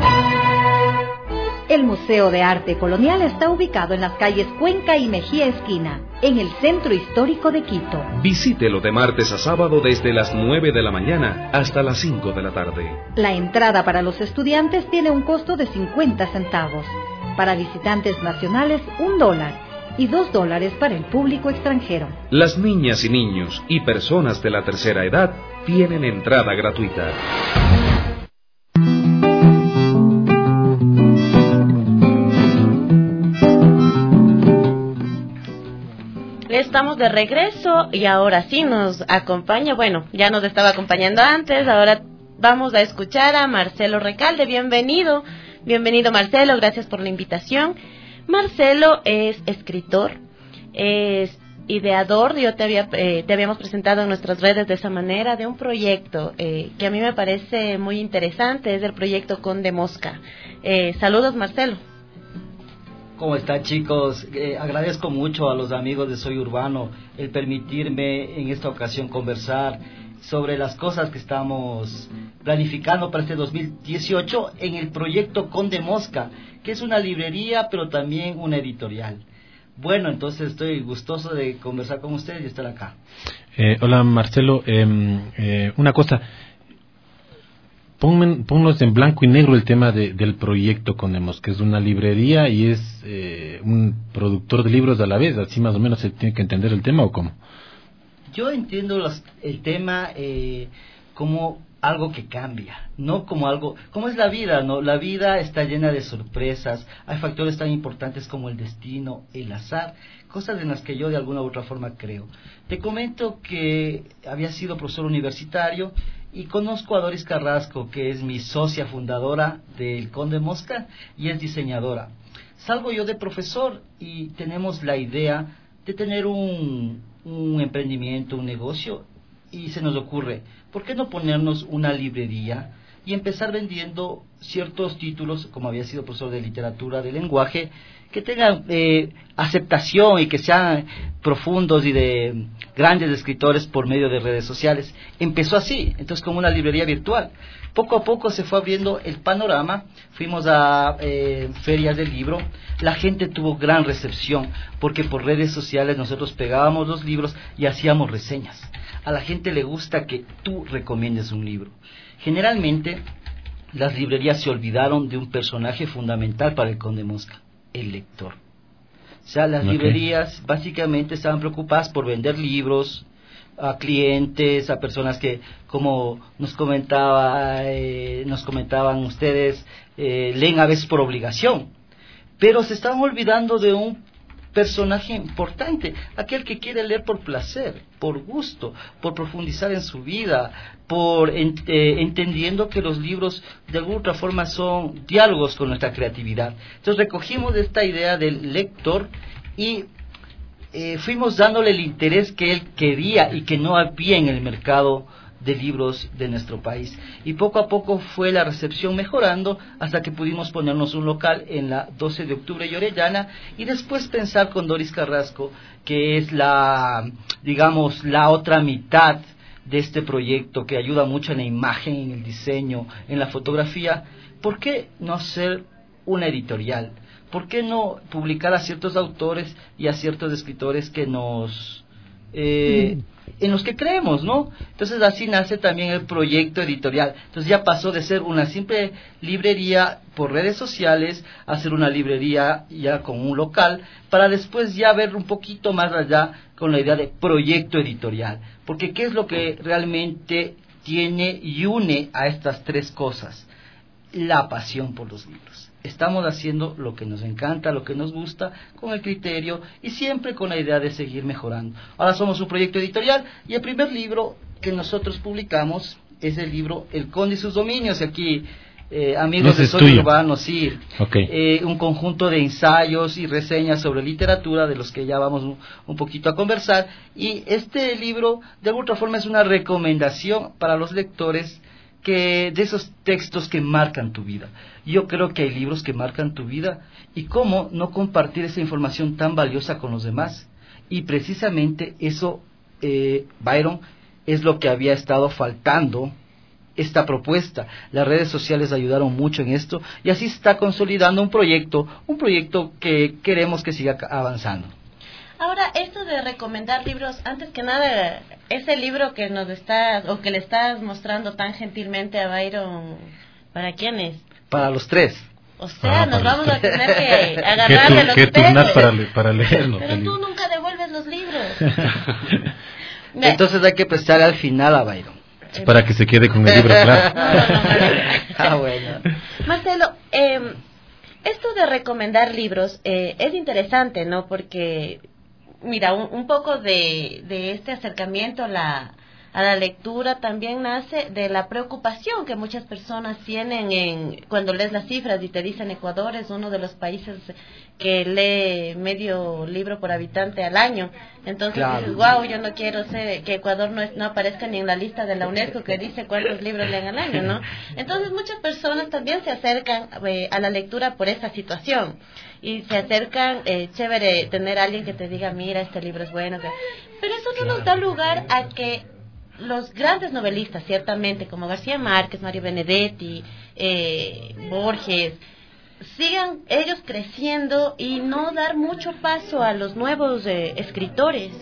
El Museo de Arte Colonial está ubicado en las calles Cuenca y Mejía Esquina, en el centro histórico de Quito. Visítelo de martes a sábado desde las nueve de la mañana hasta las cinco de la tarde. La entrada para los estudiantes tiene un costo de cincuenta centavos. Para visitantes nacionales, un dólar. Y dos dólares para el público extranjero. Las niñas y niños y personas de la tercera edad tienen entrada gratuita. Estamos de regreso y ahora sí nos acompaña, bueno, ya nos estaba acompañando antes, ahora vamos a escuchar a Marcelo Recalde. Bienvenido, bienvenido Marcelo, gracias por la invitación. Marcelo es escritor, es ideador, yo te había eh, te habíamos presentado en nuestras redes de esa manera, de un proyecto eh, que a mí me parece muy interesante, es el proyecto Conde Mosca. Eh, saludos Marcelo. ¿Cómo están chicos? Eh, agradezco mucho a los amigos de Soy Urbano el permitirme en esta ocasión conversar sobre las cosas que estamos planificando para este dos mil dieciocho en el proyecto Conde Mosca, que es una librería pero también una editorial. Bueno, entonces estoy gustoso de conversar con ustedes y estar acá. Eh, hola Marcelo, eh, eh, una cosa... Ponme, ponnos en blanco y negro el tema de, del proyecto Conde Mosca, que es una librería y es eh, un productor de libros a la vez, así más o menos se tiene que entender el tema, ¿o cómo? Yo entiendo los, el tema eh, como algo que cambia, no como algo, como es la vida, ¿no? La vida está llena de sorpresas, hay factores tan importantes como el destino, el azar, cosas en las que yo de alguna u otra forma creo. Te comento que había sido profesor universitario y conozco a Doris Carrasco, que es mi socia fundadora del Conde Mosca y es diseñadora. Salgo yo de profesor y tenemos la idea de tener un, un emprendimiento, un negocio, y se nos ocurre, ¿por qué no ponernos una librería y empezar vendiendo ciertos títulos, como había sido profesor de literatura, de lenguaje, que tengan eh, aceptación y que sean profundos y de grandes escritores por medio de redes sociales? Empezó así, entonces como una librería virtual. Poco a poco se fue abriendo el panorama, fuimos a eh, ferias del libro, la gente tuvo gran recepción, porque por redes sociales nosotros pegábamos los libros y hacíamos reseñas. A la gente le gusta que tú recomiendes un libro. Generalmente, las librerías se olvidaron de un personaje fundamental para el Conde Mosca, el lector. O sea, las okay. librerías básicamente estaban preocupadas por vender libros a clientes, a personas que, como nos comentaba, eh, nos comentaban ustedes, eh, leen a veces por obligación, pero se estaban olvidando de un personaje importante, aquel que quiere leer por placer, por gusto, por profundizar en su vida, por eh, entendiendo que los libros de alguna otra forma son diálogos con nuestra creatividad. Entonces recogimos esta idea del lector y eh, fuimos dándole el interés que él quería y que no había en el mercado de libros de nuestro país, y poco a poco fue la recepción mejorando hasta que pudimos ponernos un local en la doce de octubre y Orellana, y después pensar con Doris Carrasco, que es la, digamos, la otra mitad de este proyecto que ayuda mucho en la imagen, en el diseño, en la fotografía, ¿por qué no hacer una editorial? ¿Por qué no publicar a ciertos autores y a ciertos escritores que nos... Eh, en los que creemos, ¿no? Entonces así nace también el proyecto editorial. Entonces ya pasó de ser una simple librería por redes sociales a ser una librería ya con un local, para después ya ver un poquito más allá con la idea de proyecto editorial. Porque ¿qué es lo que realmente tiene y une a estas tres cosas? La pasión por los libros. Estamos haciendo lo que nos encanta, lo que nos gusta, con el criterio y siempre con la idea de seguir mejorando. Ahora somos un proyecto editorial y el primer libro que nosotros publicamos es el libro El Conde y sus dominios. Aquí, eh, amigos de Soy Urbano, sí, okay. eh, un conjunto de ensayos y reseñas sobre literatura de los que ya vamos un, un poquito a conversar. Y este libro, de alguna forma, es una recomendación para los lectores que de esos textos que marcan tu vida. Yo creo que hay libros que marcan tu vida, y cómo no compartir esa información tan valiosa con los demás. Y precisamente eso, eh, Byron, es lo que había estado faltando esta propuesta. Las redes sociales ayudaron mucho en esto, y así se está consolidando un proyecto, un proyecto que queremos que siga avanzando. Ahora, esto de recomendar libros, antes que nada, ese libro que nos estás, o que le estás mostrando tan gentilmente a Byron, ¿para quién es? Para los tres. O sea, ah, nos vamos a tener que agarrar de los que turnar para, le, para leerlo. Pero tú nunca devuelves los libros. Entonces hay que prestarle al final a Byron. Para que se quede con el libro, claro. No, no, no, no. Ah, bueno. Marcelo, eh, esto de recomendar libros eh, es interesante, ¿no? Porque... Mira, un, un poco de, de este acercamiento a la, a la lectura también nace de la preocupación que muchas personas tienen en cuando lees las cifras y te dicen Ecuador es uno de los países que lee medio libro por habitante al año. Entonces claro. Dices, wow, yo no quiero ser, que Ecuador no, es, no aparezca ni en la lista de la UNESCO que dice cuántos libros leen al año, ¿no? Entonces muchas personas también se acercan eh, a la lectura por esa situación. Y se acercan, eh, chévere tener a alguien que te diga, mira, este libro es bueno. Pero eso no nos da lugar a que los grandes novelistas, ciertamente, como García Márquez, Mario Benedetti, eh, Borges, sigan ellos creciendo y no dar mucho paso a los nuevos eh, escritores.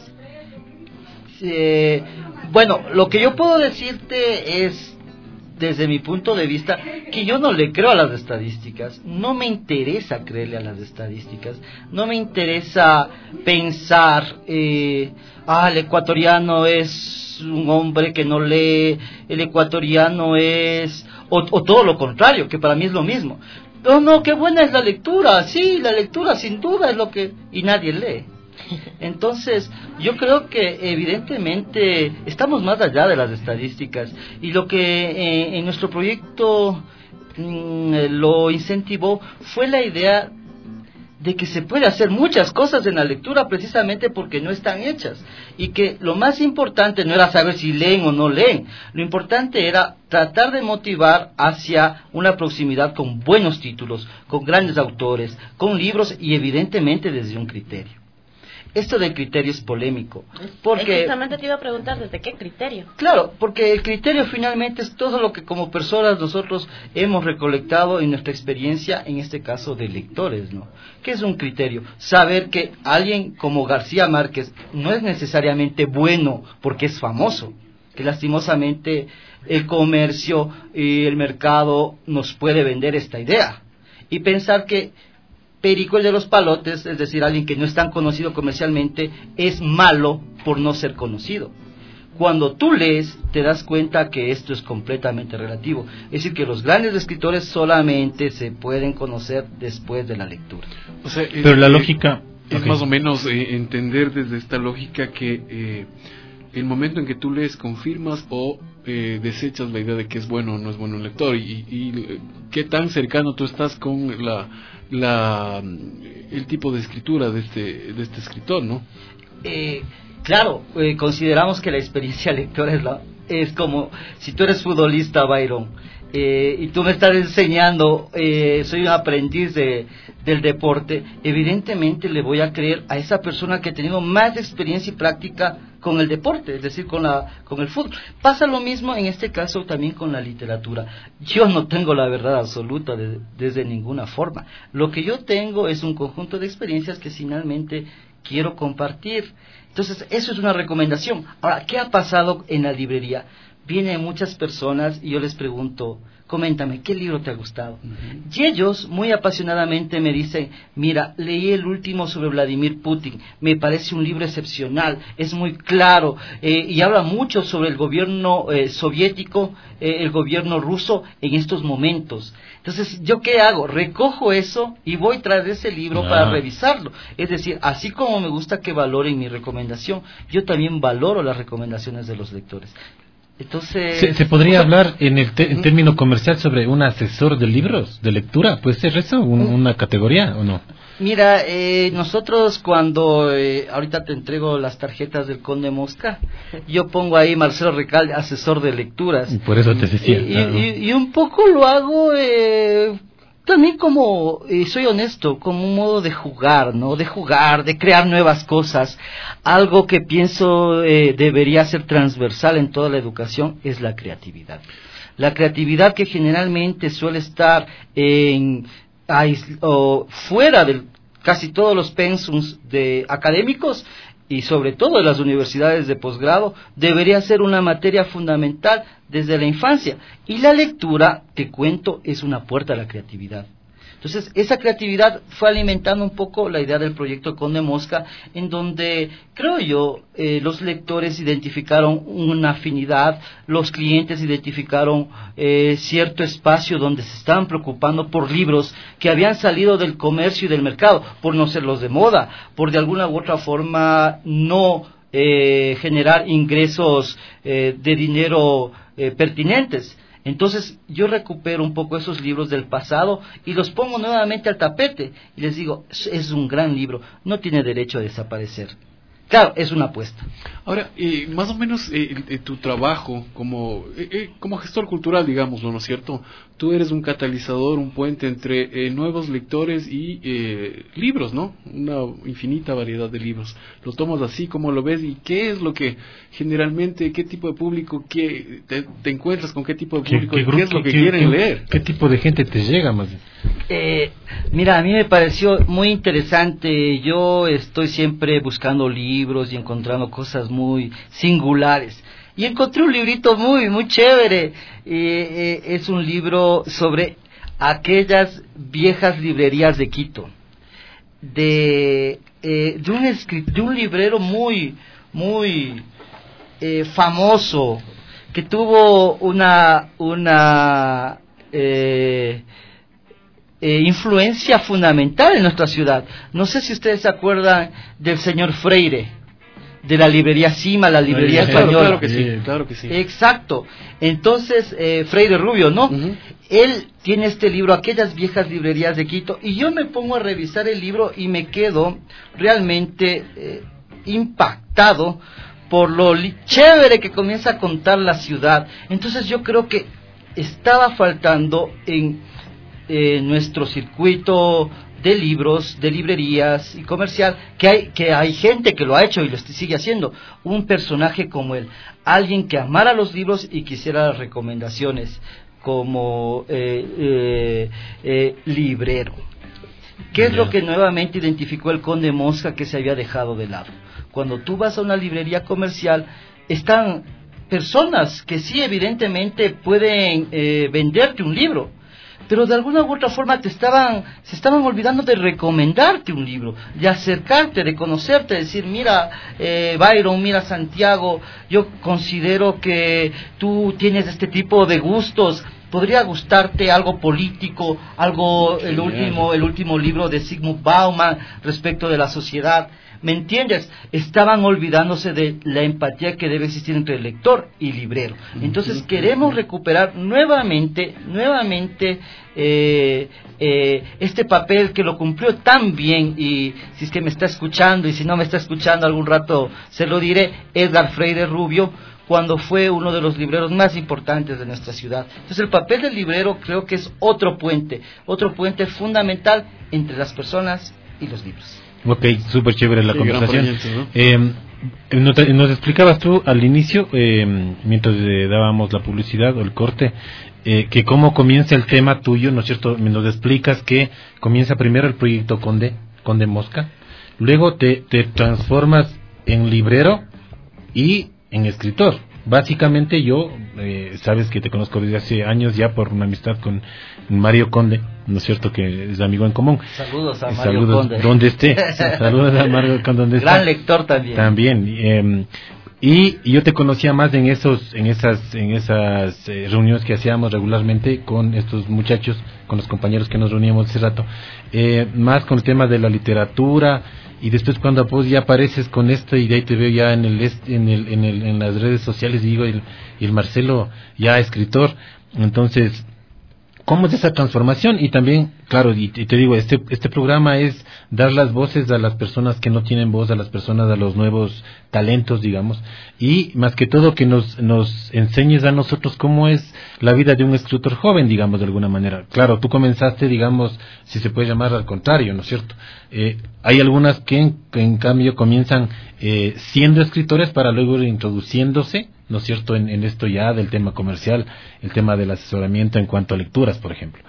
Eh, bueno, lo que yo puedo decirte es, desde mi punto de vista, que yo no le creo a las estadísticas. No me interesa creerle a las estadísticas. No me interesa pensar, eh, ah, el ecuatoriano es un hombre que no lee, el ecuatoriano es... O, o todo lo contrario, que para mí es lo mismo. No, no, qué buena es la lectura. Sí, la lectura sin duda es lo que... Y nadie lee. Entonces, yo creo que evidentemente estamos más allá de las estadísticas, y lo que eh, en nuestro proyecto mm, lo incentivó fue la idea de que se puede hacer muchas cosas en la lectura precisamente porque no están hechas, y que lo más importante no era saber si leen o no leen, lo importante era tratar de motivar hacia una proximidad con buenos títulos, con grandes autores, con libros, y evidentemente desde un criterio. Esto del criterio es polémico, porque... Exactamente te iba a preguntar, ¿desde qué criterio? Claro, porque el criterio finalmente es todo lo que como personas nosotros hemos recolectado en nuestra experiencia, en este caso de lectores, ¿no? ¿Qué es un criterio? Saber que alguien como García Márquez no es necesariamente bueno porque es famoso, que lastimosamente el comercio y el mercado nos puede vender esta idea, y pensar que Perico el de los Palotes, es decir, alguien que no es tan conocido comercialmente, es malo por no ser conocido. Cuando tú lees, te das cuenta que esto es completamente relativo. Es decir, que los grandes escritores solamente se pueden conocer después de la lectura. O sea, pero es, la lógica... Es okay. más o menos eh, entender desde esta lógica que eh, el momento en que tú lees confirmas o eh, desechas la idea de que es bueno o no es bueno un lector, y, y, y qué tan cercano tú estás con la... la el tipo de escritura de este de este escritor, ¿no? Eh, claro, eh, consideramos que la experiencia lectora es, la, es como si tú eres futbolista, Byron, eh, y tú me estás enseñando, eh, soy un aprendiz de, del deporte, evidentemente le voy a creer a esa persona que ha tenido más experiencia y práctica con el deporte, es decir, con la con el fútbol. Pasa lo mismo en este caso también con la literatura. Yo no tengo la verdad absoluta de, desde ninguna forma. Lo que yo tengo es un conjunto de experiencias que finalmente quiero compartir. Entonces, eso es una recomendación. Ahora, ¿qué ha pasado en la librería? Vienen muchas personas y yo les pregunto, coméntame, ¿qué libro te ha gustado? Uh-huh. Y ellos muy apasionadamente me dicen, mira, leí el último sobre Vladimir Putin, me parece un libro excepcional, es muy claro, eh, y habla mucho sobre el gobierno eh, soviético, eh, el gobierno ruso en estos momentos. Entonces, ¿yo qué hago? Recojo eso y voy tras de ese libro ah. para revisarlo. Es decir, así como me gusta que valoren mi recomendación, yo también valoro las recomendaciones de los lectores. Entonces, ¿Se, se podría hablar en el te, en término comercial sobre un asesor de libros, de lectura? ¿Puede ser eso un, una categoría o no? Mira, eh, nosotros cuando, eh, ahorita te entrego las tarjetas del Conde Mosca, yo pongo ahí Marcelo Recalde, asesor de lecturas. Y por eso te decía. Y, claro. y, y, y un poco lo hago... Eh, también como, eh, soy honesto, como un modo de jugar, ¿no? De jugar, de crear nuevas cosas. Algo que pienso eh, debería ser transversal en toda la educación es la creatividad. La creatividad que generalmente suele estar en, ais, o fuera de casi todos los pensums de académicos, y sobre todo en las universidades de posgrado, debería ser una materia fundamental desde la infancia. Y la lectura, te cuento, es una puerta a la creatividad. Entonces, esa creatividad fue alimentando un poco la idea del proyecto Conde Mosca, en donde, creo yo, eh, los lectores identificaron una afinidad, los clientes identificaron eh, cierto espacio donde se estaban preocupando por libros que habían salido del comercio y del mercado, por no ser los de moda, por de alguna u otra forma no eh, generar ingresos eh, de dinero eh, pertinentes. Entonces yo recupero un poco esos libros del pasado y los pongo nuevamente al tapete y les digo, es un gran libro, no tiene derecho a desaparecer. Claro, es una apuesta. Ahora, eh, más o menos eh, eh, tu trabajo como eh, eh, como gestor cultural, digámoslo, ¿no es cierto? Tú eres un catalizador, un puente entre eh, nuevos lectores y eh, libros, ¿no? Una infinita variedad de libros. Lo tomas así, ¿cómo lo ves? ¿Y qué es lo que generalmente, qué tipo de público, qué, te, te encuentras con qué tipo de público, qué, qué, qué es lo que qué, quieren qué, leer? ¿Qué tipo de gente te llega más? Eh, mira, a mí me pareció muy interesante. Yo estoy siempre buscando libros y encontrando cosas muy singulares. Y encontré un librito muy, muy chévere. Eh, eh, es un libro sobre aquellas viejas librerías de Quito. De, eh, de, un, escrit- de un librero muy, muy eh, famoso, que tuvo una, una eh, eh, influencia fundamental en nuestra ciudad. No sé si ustedes se acuerdan del señor Freire, de la librería Cima, la librería claro, española. Claro que sí, claro que sí. Exacto. Entonces, eh, Freire Rubio, ¿no? Uh-huh. Él tiene este libro, Aquellas viejas librerías de Quito, y yo me pongo a revisar el libro y me quedo realmente eh, impactado por lo li- chévere que comienza a contar la ciudad. Entonces yo creo que estaba faltando en eh, nuestro circuito de libros, de librerías y comercial, que hay que hay gente que lo ha hecho y lo sigue haciendo, un personaje como él, alguien que amara los libros y quisiera las recomendaciones como eh, eh, eh, librero. ¿Qué es lo que nuevamente identificó el Conde Mosca que se había dejado de lado? Cuando tú vas a una librería comercial, están personas que sí evidentemente pueden eh, venderte un libro, pero de alguna u otra forma te estaban, se estaban olvidando de recomendarte un libro, de acercarte, de conocerte, de decir, mira eh, Byron, mira Santiago, yo considero que tú tienes este tipo de gustos, podría gustarte algo político, algo, el último, el último libro de Zygmunt Bauman respecto de la sociedad. ¿Me entiendes? Estaban olvidándose de la empatía que debe existir entre el lector y librero. Entonces queremos recuperar nuevamente, nuevamente eh, eh, este papel que lo cumplió tan bien, y si es que me está escuchando y si no me está escuchando algún rato se lo diré, Edgar Freire Rubio, cuando fue uno de los libreros más importantes de nuestra ciudad. Entonces el papel del librero creo que es otro puente, otro puente fundamental entre las personas y los libros. Ok, súper chévere la Qué conversación. proyecto, ¿no? eh, nos, nos explicabas tú al inicio, eh, mientras eh, dábamos la publicidad o el corte, eh, que cómo comienza el tema tuyo, ¿no es cierto? Nos explicas que comienza primero el proyecto Conde, Conde Mosca, luego te, te transformas en librero y en escritor. Básicamente yo, eh, sabes que te conozco desde hace años ya por una amistad con Mario Conde, ¿no es cierto? Que es amigo en común. Saludos a Mario Saludos Conde. donde esté. Saludos a Mario Conde donde esté. Gran lector también. También. Eh, y, y yo te conocía más en esos, en esas, en esas eh, reuniones que hacíamos regularmente con estos muchachos, con los compañeros que nos reuníamos hace rato, eh, más con el tema de la literatura. Y después cuando pues ya apareces con esto y de ahí te veo ya en el en el en, el, en las redes sociales y digo el, y el Marcelo ya escritor. Entonces, ¿cómo es esa transformación? Y también, claro, y, y te digo, este este programa es dar las voces a las personas que no tienen voz, a las personas, a los nuevos talentos, digamos, y más que todo que nos nos enseñes a nosotros cómo es la vida de un escritor joven, digamos, de alguna manera. Claro, tú comenzaste, digamos, si se puede llamar al contrario, ¿no es cierto? Eh, hay algunas que en, que en cambio comienzan eh, siendo escritores para luego ir introduciéndose, ¿no es cierto?, en, en esto ya del tema comercial, el tema del asesoramiento en cuanto a lecturas, por ejemplo.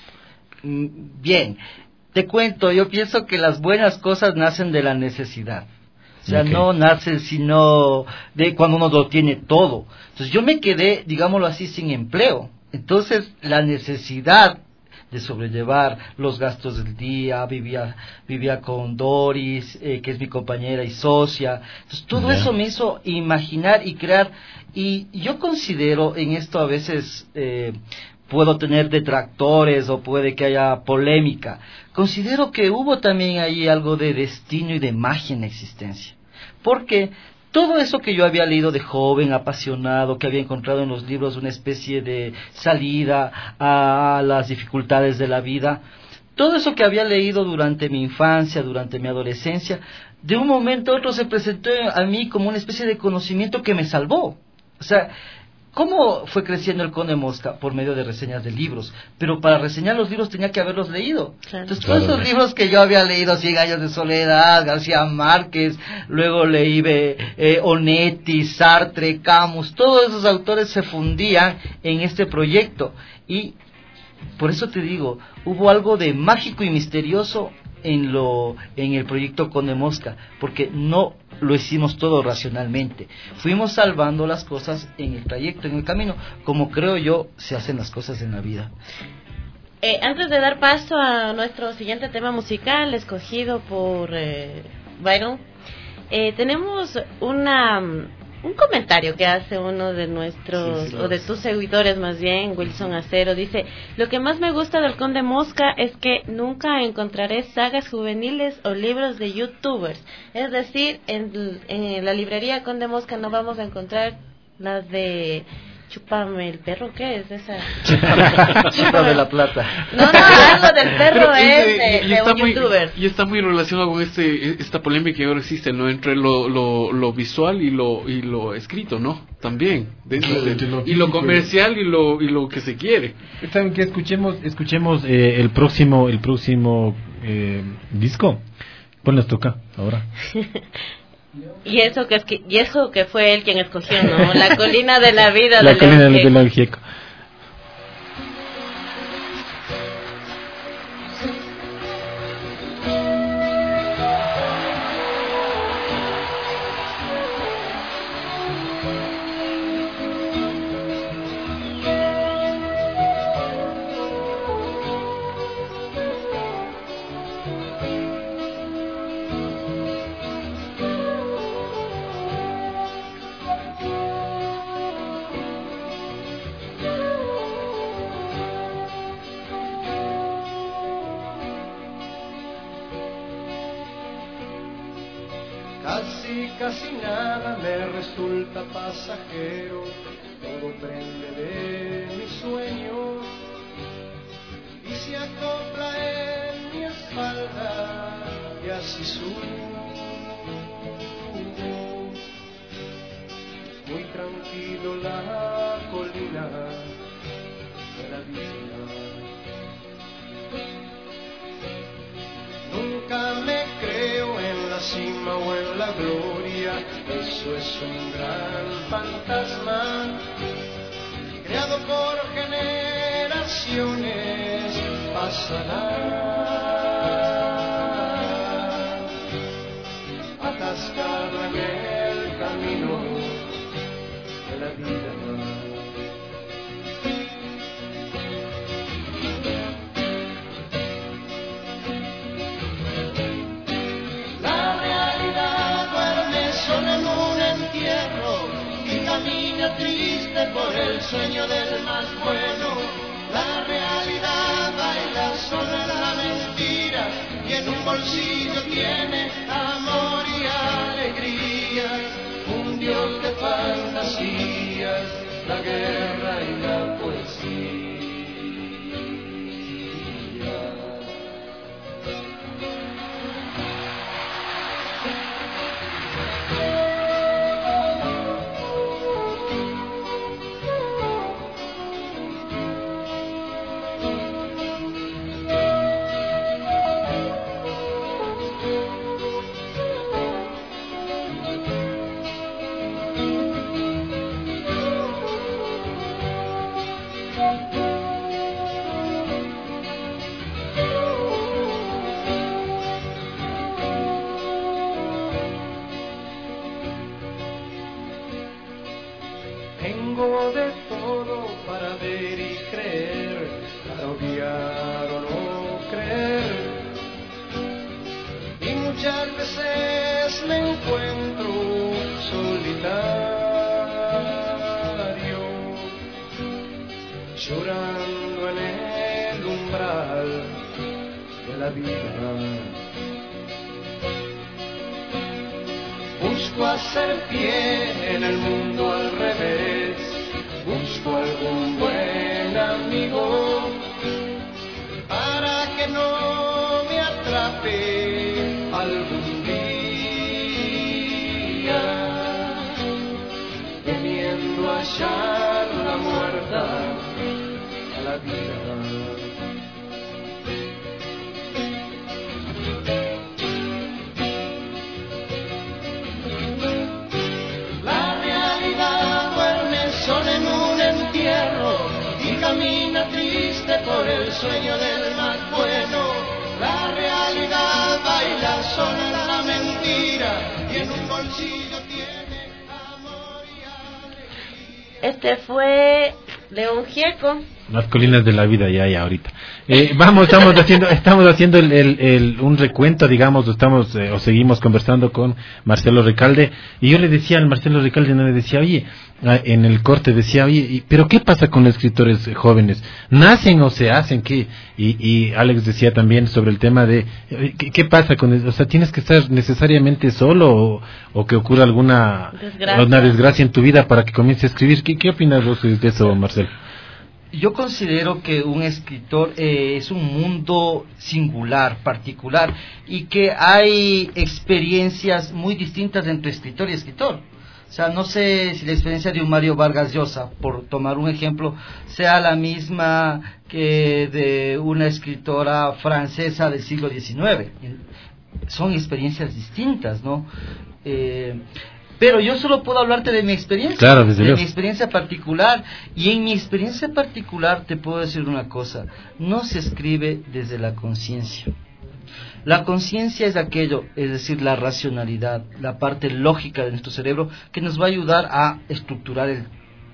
Bien, te cuento, yo pienso que las buenas cosas nacen de la necesidad. O sea, okay. No nacen sino de cuando uno lo tiene todo. Entonces yo me quedé, digámoslo así, sin empleo. Entonces la necesidad de sobrellevar los gastos del día, vivía vivía con Doris, eh, que es mi compañera y socia. Entonces todo yeah. eso me hizo imaginar y crear. Y yo considero en esto a veces... Eh, puedo tener detractores o puede que haya polémica. Considero que hubo también ahí algo de destino y de magia en la existencia. Porque todo eso que yo había leído de joven, apasionado, que había encontrado en los libros una especie de salida a las dificultades de la vida, todo eso que había leído durante mi infancia, durante mi adolescencia, de un momento a otro se presentó a mí como una especie de conocimiento que me salvó. O sea, ¿cómo fue creciendo el Conde Mosca? Por medio de reseñas de libros. Pero para reseñar los libros tenía que haberlos leído. Claro. Entonces, todos claro, esos ¿no? libros que yo había leído, Cien años de soledad, García Márquez, luego leí eh, Onetti, Sartre, Camus, todos esos autores se fundían en este proyecto. Y por eso te digo, hubo algo de mágico y misterioso en lo en el proyecto Conde Mosca, porque no lo hicimos todo racionalmente, fuimos salvando las cosas en el trayecto, en el camino, como creo yo se hacen las cosas en la vida. Eh, antes de dar paso a nuestro siguiente tema musical escogido por eh, Byron, eh, tenemos una un comentario que hace uno de nuestros, sí, sí, o de tus seguidores más bien, Wilson Acero, dice: lo que más me gusta del Conde Mosca es que nunca encontraré sagas juveniles o libros de youtubers, es decir, en, en la librería Conde Mosca no vamos a encontrar las de Chúpame el perro, ¿qué es esa? Chúpame la plata. No, no, algo del perro es de, y, y de un muy, youtuber. Y está muy relacionado con este esta polémica que ahora existe, ¿no? Entre lo, lo, lo visual y lo y lo escrito, ¿no? También. De, de, de, y lo comercial y lo y lo que se quiere. ¿Saben qué? Escuchemos, escuchemos eh, el próximo, el próximo eh, disco. Pues nos toca ahora. Y eso que es que, y eso que fue él quien escogió, ¿no? La colina de la vida. La colina de la Gieco. Casi, casi nada me resulta pasajero, todo prende de mis sueños y se acopla en mi espalda y así subo, muy tranquilo la gloria, eso es un gran fantasma, creado por generaciones, pasará, atascado en el camino de la vida. Camina triste por el sueño del más bueno. La realidad baila sobre la mentira y en un bolsillo tiene amor y alegría. Un Dios de fantasías, la guerra y la poesía. Tengo de todo para ver y creer, para odiar o no creer. Y muchas veces me encuentro solitario, llorando en el umbral de la vida. Busco hacer pie en el mundo al revés, busco algún buen amigo para que no me atrape algún día, temiendo hallar la muerta a la vida. Camina triste por el sueño del más bueno. La realidad baila sola la mentira y en un bolsillo tiene amor y alegría. Este fue León Gieco. Las colinas de la vida, ya, ya, ahorita. Eh, vamos, estamos haciendo, estamos haciendo el, el, el, un recuento, digamos, estamos eh, o seguimos conversando con Marcelo Recalde, y yo le decía al Marcelo Recalde, no le decía, oye, en el corte decía, oye, pero ¿qué pasa con los escritores jóvenes? ¿Nacen o se hacen? ¿Qué? Y, y Alex decía también sobre el tema de, ¿qué, qué pasa con eso? O sea, ¿tienes que estar necesariamente solo o, o que ocurra alguna desgracia. Una desgracia en tu vida para que comiences a escribir? ¿Qué, qué opinas vos de eso, Marcelo? Yo considero que un escritor eh, es un mundo singular, particular, y que hay experiencias muy distintas entre escritor y escritor. O sea, no sé si la experiencia de un Mario Vargas Llosa, por tomar un ejemplo, sea la misma que de una escritora francesa del siglo diecinueve. Son experiencias distintas, ¿no? Eh, Pero yo solo puedo hablarte de mi experiencia, claro, desde de Dios. mi experiencia particular. Y en mi experiencia particular te puedo decir una cosa: no se escribe desde la conciencia. La conciencia es aquello, es decir, la racionalidad, la parte lógica de nuestro cerebro que nos va a ayudar a estructurar el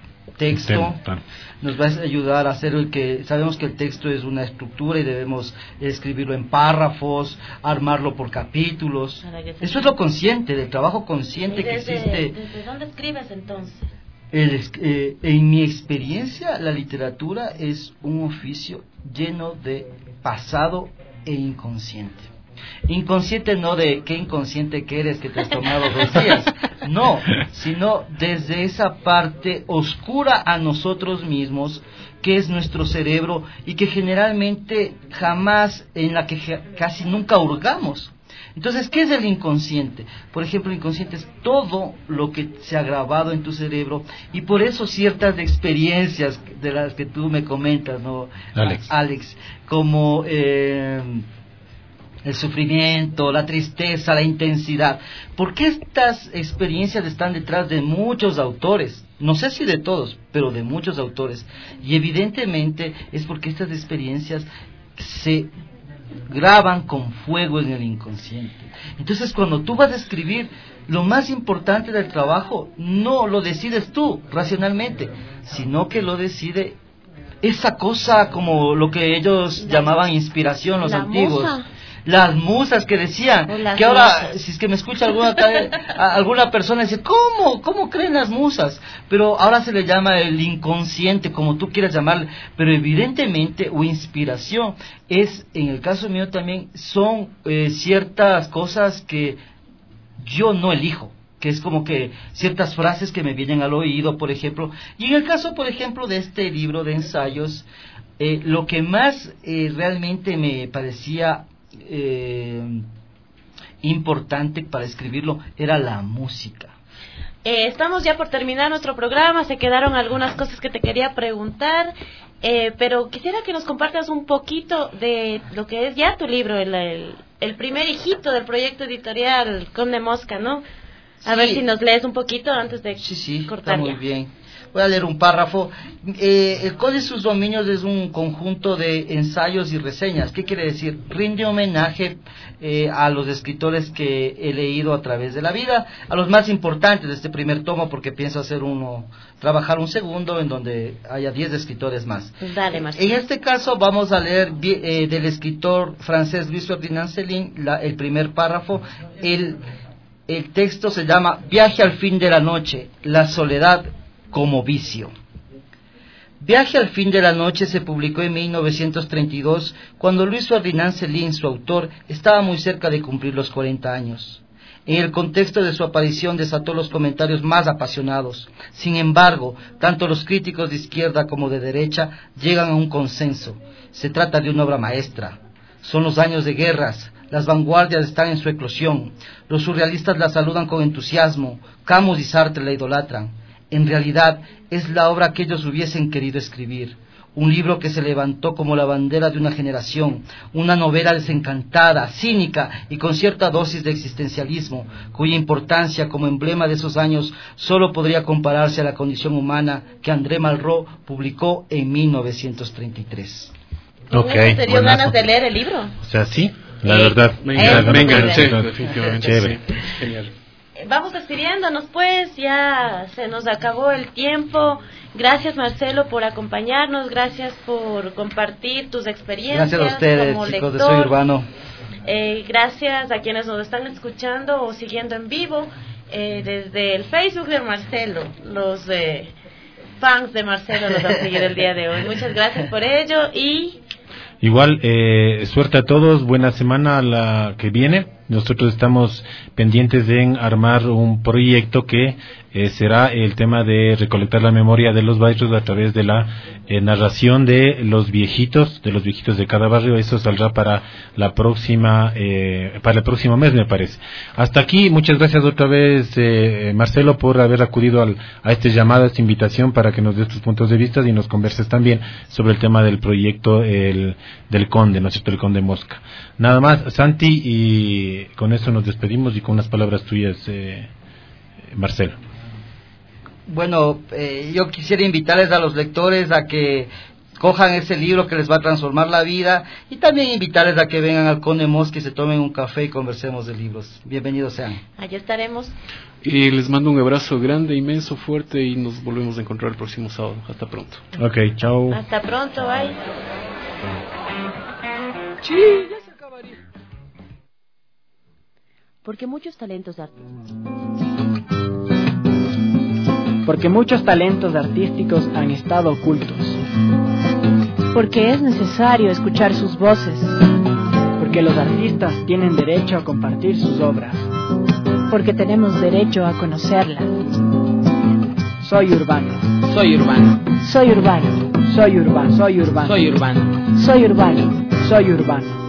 texto, nos va a ayudar a hacer el que sabemos que el texto es una estructura y debemos escribirlo en párrafos, armarlo por capítulos. Eso es lo consciente, del trabajo consciente desde, que existe. ¿Desde dónde escribes entonces? El, eh, en mi experiencia, la literatura es un oficio lleno de pasado e inconsciente. Inconsciente no de qué inconsciente que eres, que te has tomado dos días, no, sino desde esa parte oscura a nosotros mismos, que es nuestro cerebro, y que generalmente jamás, en la que casi nunca hurgamos. Entonces, ¿qué es el inconsciente? Por ejemplo, el inconsciente es todo lo que se ha grabado en tu cerebro, y por eso ciertas experiencias de las que tú me comentas, ¿no, Alex? Alex, como... Eh, el sufrimiento, la tristeza, la intensidad. ¿Por qué estas experiencias están detrás de muchos autores? No sé si de todos, pero de muchos autores. Y evidentemente es porque estas experiencias se graban con fuego en el inconsciente. Entonces, cuando tú vas a escribir, lo más importante del trabajo no lo decides tú racionalmente, sino que lo decide esa cosa, como lo que ellos llamaban inspiración, los la antiguos. Musa. Las musas que decían, que ahora, musas. Si es que me escucha alguna, alguna persona, dice, ¿cómo? ¿Cómo creen las musas? Pero ahora se le llama el inconsciente, como tú quieras llamarle, pero evidentemente, o inspiración, es, en el caso mío también, son eh, ciertas cosas que yo no elijo, que es como que ciertas frases que me vienen al oído, por ejemplo, y en el caso, por ejemplo, de este libro de ensayos, eh, lo que más eh, realmente me parecía Eh, importante para escribirlo era la música. Eh, estamos ya por terminar nuestro programa, se quedaron algunas cosas que te quería preguntar, eh, pero quisiera que nos compartas un poquito de lo que es ya tu libro, el, el, el primer hijito del proyecto editorial Conde Mosca, ¿no? A sí. ver si nos lees un poquito antes de sí, sí, cortar. Está muy ya. bien. Voy a leer un párrafo. Eh, el Códice de sus dominios es un conjunto de ensayos y reseñas. ¿Qué quiere decir? Rinde homenaje eh, a los escritores que he leído a través de la vida, a los más importantes de este primer tomo, porque pienso hacer uno, trabajar un segundo en donde haya diez escritores más. Dale, Marcelo. En este caso vamos a leer eh, del escritor francés Louis Ferdinand Céline la, el primer párrafo. El, el texto se llama Viaje al fin de la noche, la soledad como vicio. Viaje al fin de la noche se publicó en mil novecientos treinta y dos, cuando Louis Ferdinand Céline, su autor, estaba muy cerca de cumplir los cuarenta años. En el contexto de su aparición desató los comentarios más apasionados. Sin embargo, tanto los críticos de izquierda como de derecha llegan a un consenso. Se trata de una obra maestra. Son los años de guerras, las vanguardias están en su eclosión. Los surrealistas la saludan con entusiasmo, Camus y Sartre la idolatran. En realidad, es la obra que ellos hubiesen querido escribir. Un libro que se levantó como la bandera de una generación, una novela desencantada, cínica y con cierta dosis de existencialismo, cuya importancia como emblema de esos años solo podría compararse a la condición humana que André Malraux publicó en mil novecientos treinta y tres. Okay, ¿Te dio ganas de leer el libro? O sea, sí, la eh, verdad. Me eh, enganché, definitivamente. Chévere. Sí. Genial. Vamos despidiéndonos pues, ya se nos acabó el tiempo. Gracias, Marcelo, por acompañarnos, gracias por compartir tus experiencias. Gracias a ustedes, como chicos, lector. de Soy Urbano. Eh, gracias a quienes nos están escuchando o siguiendo en vivo eh, desde el Facebook de Marcelo. Los eh, fans de Marcelo nos han seguido el día de hoy. Muchas gracias por ello y... Igual, eh, suerte a todos, buena semana a la que viene. Nosotros estamos pendientes en armar un proyecto que eh, será el tema de recolectar la memoria de los barrios a través de la eh, narración de los viejitos, de los viejitos de cada barrio. Eso saldrá para la próxima, eh, para el próximo mes, me parece. Hasta aquí, muchas gracias otra vez, eh, Marcelo, por haber acudido al, a este llamado, a esta invitación para que nos des tus puntos de vista y nos converses también sobre el tema del proyecto el, del Conde, ¿no es cierto?, el Conde Mosca. Nada más, Santi, y con eso nos despedimos y con unas palabras tuyas, eh, Marcelo. Bueno, eh, yo quisiera invitarles a los lectores a que cojan ese libro que les va a transformar la vida y también invitarles a que vengan al Conde Mosca y se tomen un café y conversemos de libros. Bienvenidos sean. Allá estaremos. Y les mando un abrazo grande, inmenso, fuerte y nos volvemos a encontrar el próximo sábado. Hasta pronto. Ok, chao. Hasta pronto, bye. Sí, ya se acabaría. Porque muchos talentos artísticos. Porque muchos talentos artísticos han estado ocultos. Porque es necesario escuchar sus voces. Porque los artistas tienen derecho a compartir sus obras. Porque tenemos derecho a conocerlas. Soy urbano. Soy urbano. Soy urbano. Soy urbano. Soy urbano. Soy urbano. Soy urbano. Soy urbano.